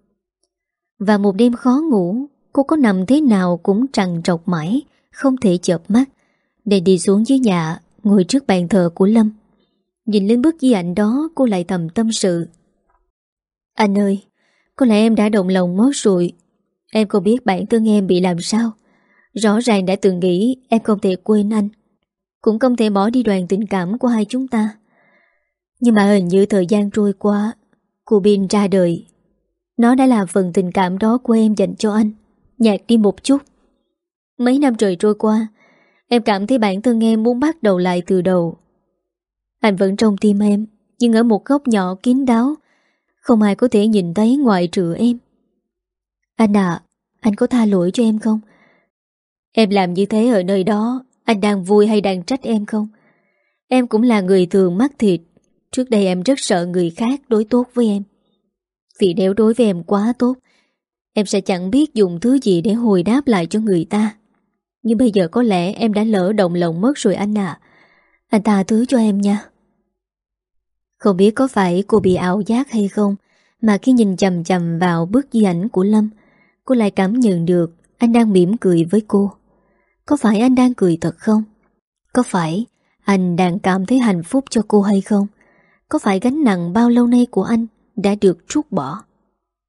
Và một đêm khó ngủ, cô có nằm thế nào cũng trằn trọc mãi, không thể chợp mắt, để đi xuống dưới nhà, ngồi trước bàn thờ của Lâm. Nhìn lên bức di ảnh đó cô lại thầm tâm sự. Anh ơi, có lẽ em đã động lòng mất rồi. Em không biết bản thân em bị làm sao. Rõ ràng đã từng nghĩ em không thể quên anh, cũng không thể bỏ đi đoạn tình cảm của hai chúng ta. Nhưng mà hình như thời gian trôi qua, cô Bin ra đời. Nó đã làm phần tình cảm đó của em dành cho anh nhạt đi một chút. Mấy năm trời trôi qua, em cảm thấy bản thân em muốn bắt đầu lại từ đầu. Anh vẫn trong tim em, nhưng ở một góc nhỏ kín đáo, không ai có thể nhìn thấy ngoại trừ em. Anh à, anh có tha lỗi cho em không? Em làm như thế ở nơi đó, anh đang vui hay đang trách em không? Em cũng là người thường mắc thịt. Trước đây em rất sợ người khác đối tốt với em. Vì nếu đối với em quá tốt, em sẽ chẳng biết dùng thứ gì để hồi đáp lại cho người ta. Nhưng bây giờ có lẽ em đã lỡ động lòng mất rồi anh à. Anh tha thứ cho em nha. Không biết có phải cô bị ảo giác hay không, mà khi nhìn chằm chằm vào bức di ảnh của Lâm, cô lại cảm nhận được anh đang mỉm cười với cô. Có phải anh đang cười thật không? Có phải anh đang cảm thấy hạnh phúc cho cô hay không? Có phải gánh nặng bao lâu nay của anh đã được trút bỏ?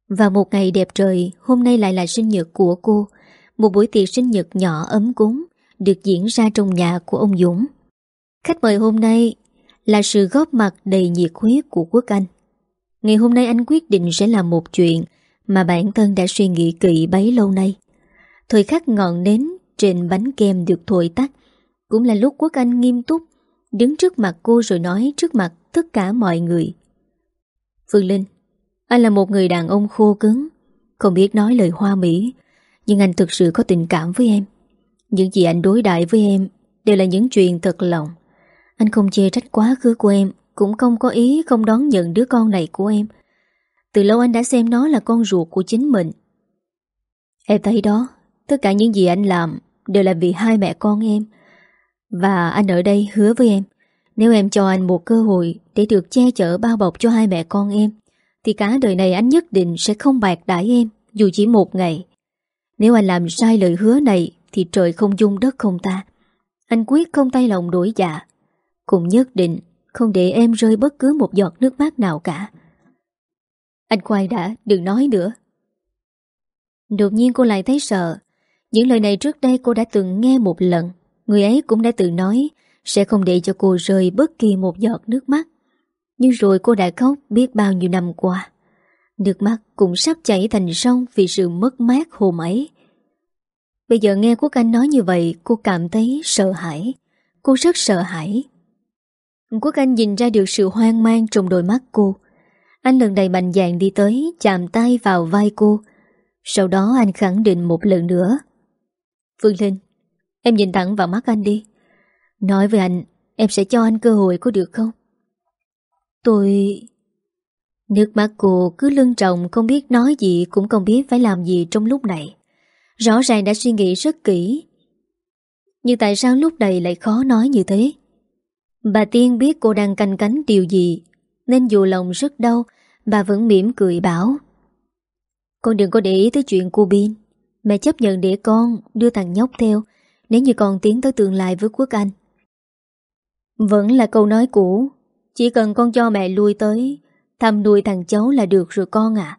Và một ngày đẹp trời, hôm nay lại là sinh nhật của cô. Một buổi tiệc sinh nhật nhỏ ấm cúng được diễn ra trong nhà của ông Dũng. Khách mời hôm nay là sự góp mặt đầy nhiệt huyết của Quốc Anh. Ngày hôm nay anh quyết định sẽ làm một chuyện mà bản thân đã suy nghĩ kỹ bấy lâu nay. Thời khắc ngọn nến trên bánh kem được thổi tắt, cũng là lúc Quốc Anh nghiêm túc đứng trước mặt cô rồi nói trước mặt tất cả mọi người. Phương Linh, anh là một người đàn ông khô cứng, không biết nói lời hoa mỹ, nhưng anh thực sự có tình cảm với em. Những gì anh đối đãi với em đều là những chuyện thật lòng. Anh không chê trách quá khứ của em, cũng không có ý không đón nhận đứa con này của em. Từ lâu anh đã xem nó là con ruột của chính mình. Em thấy đó, tất cả những gì anh làm đều là vì hai mẹ con em. Và anh ở đây hứa với em, nếu em cho anh một cơ hội để được che chở bao bọc cho hai mẹ con em, thì cả đời này anh nhất định sẽ không bạc đãi em, dù chỉ một ngày. Nếu anh làm sai lời hứa này thì trời không dung đất không tha. Anh quyết không tay lòng đổi dạ, cũng nhất định không để em rơi bất cứ một giọt nước mắt nào cả. Anh khoan đã, đừng nói nữa. Đột nhiên cô lại thấy sợ. Những lời này trước đây cô đã từng nghe một lần. Người ấy cũng đã từng nói sẽ không để cho cô rơi bất kỳ một giọt nước mắt. Nhưng rồi cô đã khóc biết bao nhiêu năm qua. Nước mắt cũng sắp chảy thành sông vì sự mất mát hôm ấy. Bây giờ nghe Quốc Anh nói như vậy, cô cảm thấy sợ hãi. Cô rất sợ hãi. Quốc Anh nhìn ra được sự hoang mang trong đôi mắt cô. Anh lần này mạnh dạn đi tới, chạm tay vào vai cô. Sau đó anh khẳng định một lần nữa. Phương Linh, em nhìn thẳng vào mắt anh đi. Nói với anh, em sẽ cho anh cơ hội có được không? Tôi... Nước mắt cô cứ lưng tròng, không biết nói gì, cũng không biết phải làm gì trong lúc này. Rõ ràng đã suy nghĩ rất kỹ, nhưng tại sao lúc này lại khó nói như thế? Bà Tiên biết cô đang canh cánh điều gì, nên dù lòng rất đau, bà vẫn mỉm cười bảo: Con đừng có để ý tới chuyện cô Bin. Mẹ chấp nhận để con đưa thằng nhóc theo, nếu như con tiến tới tương lai với Quốc Anh. Vẫn là câu nói cũ, chỉ cần con cho mẹ lui tới thăm nuôi thằng cháu là được rồi con ạ.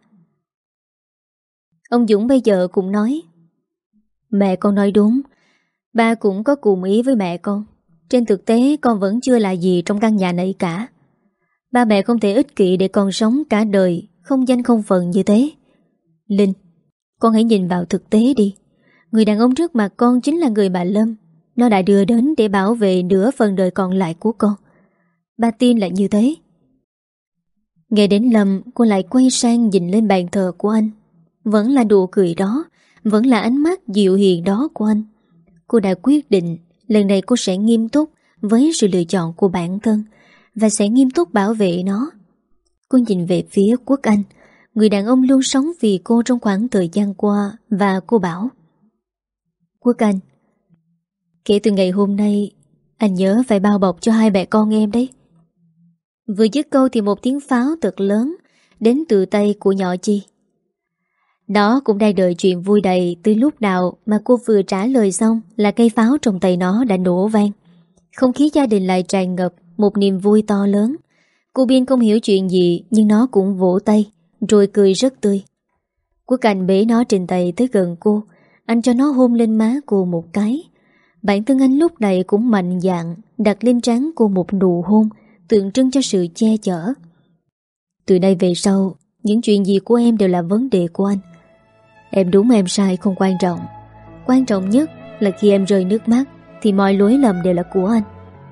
Ông Dũng bây giờ cũng nói: Mẹ con nói đúng, ba cũng có cùng ý với mẹ con. Trên thực tế con vẫn chưa là gì trong căn nhà này cả. Ba mẹ không thể ích kỷ để con sống cả đời không danh không phận như thế. Linh, con hãy nhìn vào thực tế đi. Người đàn ông trước mặt con chính là người bà Lâm. Nó đã đưa đến để bảo vệ nửa phần đời còn lại của con. Ba tin là như thế. Nghe đến Lâm, cô lại quay sang nhìn lên bàn thờ của anh. Vẫn là nụ cười đó, vẫn là ánh mắt dịu hiền đó của anh. Cô đã quyết định lần này cô sẽ nghiêm túc với sự lựa chọn của bản thân và sẽ nghiêm túc bảo vệ nó. Cô nhìn về phía Quốc Anh, người đàn ông luôn sống vì cô trong khoảng thời gian qua, và cô bảo: Quốc Anh, kể từ ngày hôm nay anh nhớ phải bao bọc cho hai mẹ con em đấy. Vừa dứt câu thì một tiếng pháo thật lớn đến từ tay của nhỏ Chi. Nó cũng đang đợi chuyện vui đầy từ lúc nào mà cô vừa trả lời xong là cây pháo trong tay nó đã nổ vang. Không khí gia đình lại tràn ngập một niềm vui to lớn. Cô Biên không hiểu chuyện gì nhưng nó cũng vỗ tay rồi cười rất tươi. Quốc Anh bế nó trên tay tới gần cô. Anh cho nó hôn lên má cô một cái. Bản thân anh lúc này cũng mạnh dạn đặt lên trán cô một nụ hôn tượng trưng cho sự che chở. Từ đây về sau, những chuyện gì của em đều là vấn đề của anh. Em đúng em sai không quan trọng. Quan trọng nhất là khi em rơi nước mắt thì mọi lỗi lầm đều là của anh.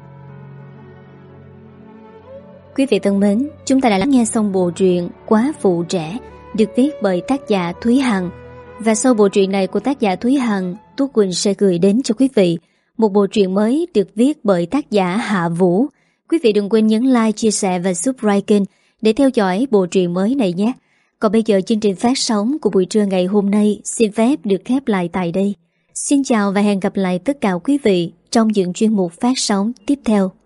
Quý vị thân mến, chúng ta đã lắng nghe xong bộ truyện Quá phụ trẻ được viết bởi tác giả Thúy Hằng. Và sau bộ truyện này của tác giả Thúy Hằng, Tú Quỳnh sẽ gửi đến cho quý vị một bộ truyện mới được viết bởi tác giả Hạ Vũ. Quý vị đừng quên nhấn like, chia sẻ và subscribe kênh để theo dõi bộ truyện mới này nhé. Còn bây giờ chương trình phát sóng của buổi trưa ngày hôm nay xin phép được khép lại tại đây. Xin chào và hẹn gặp lại tất cả quý vị trong những chuyên mục phát sóng tiếp theo.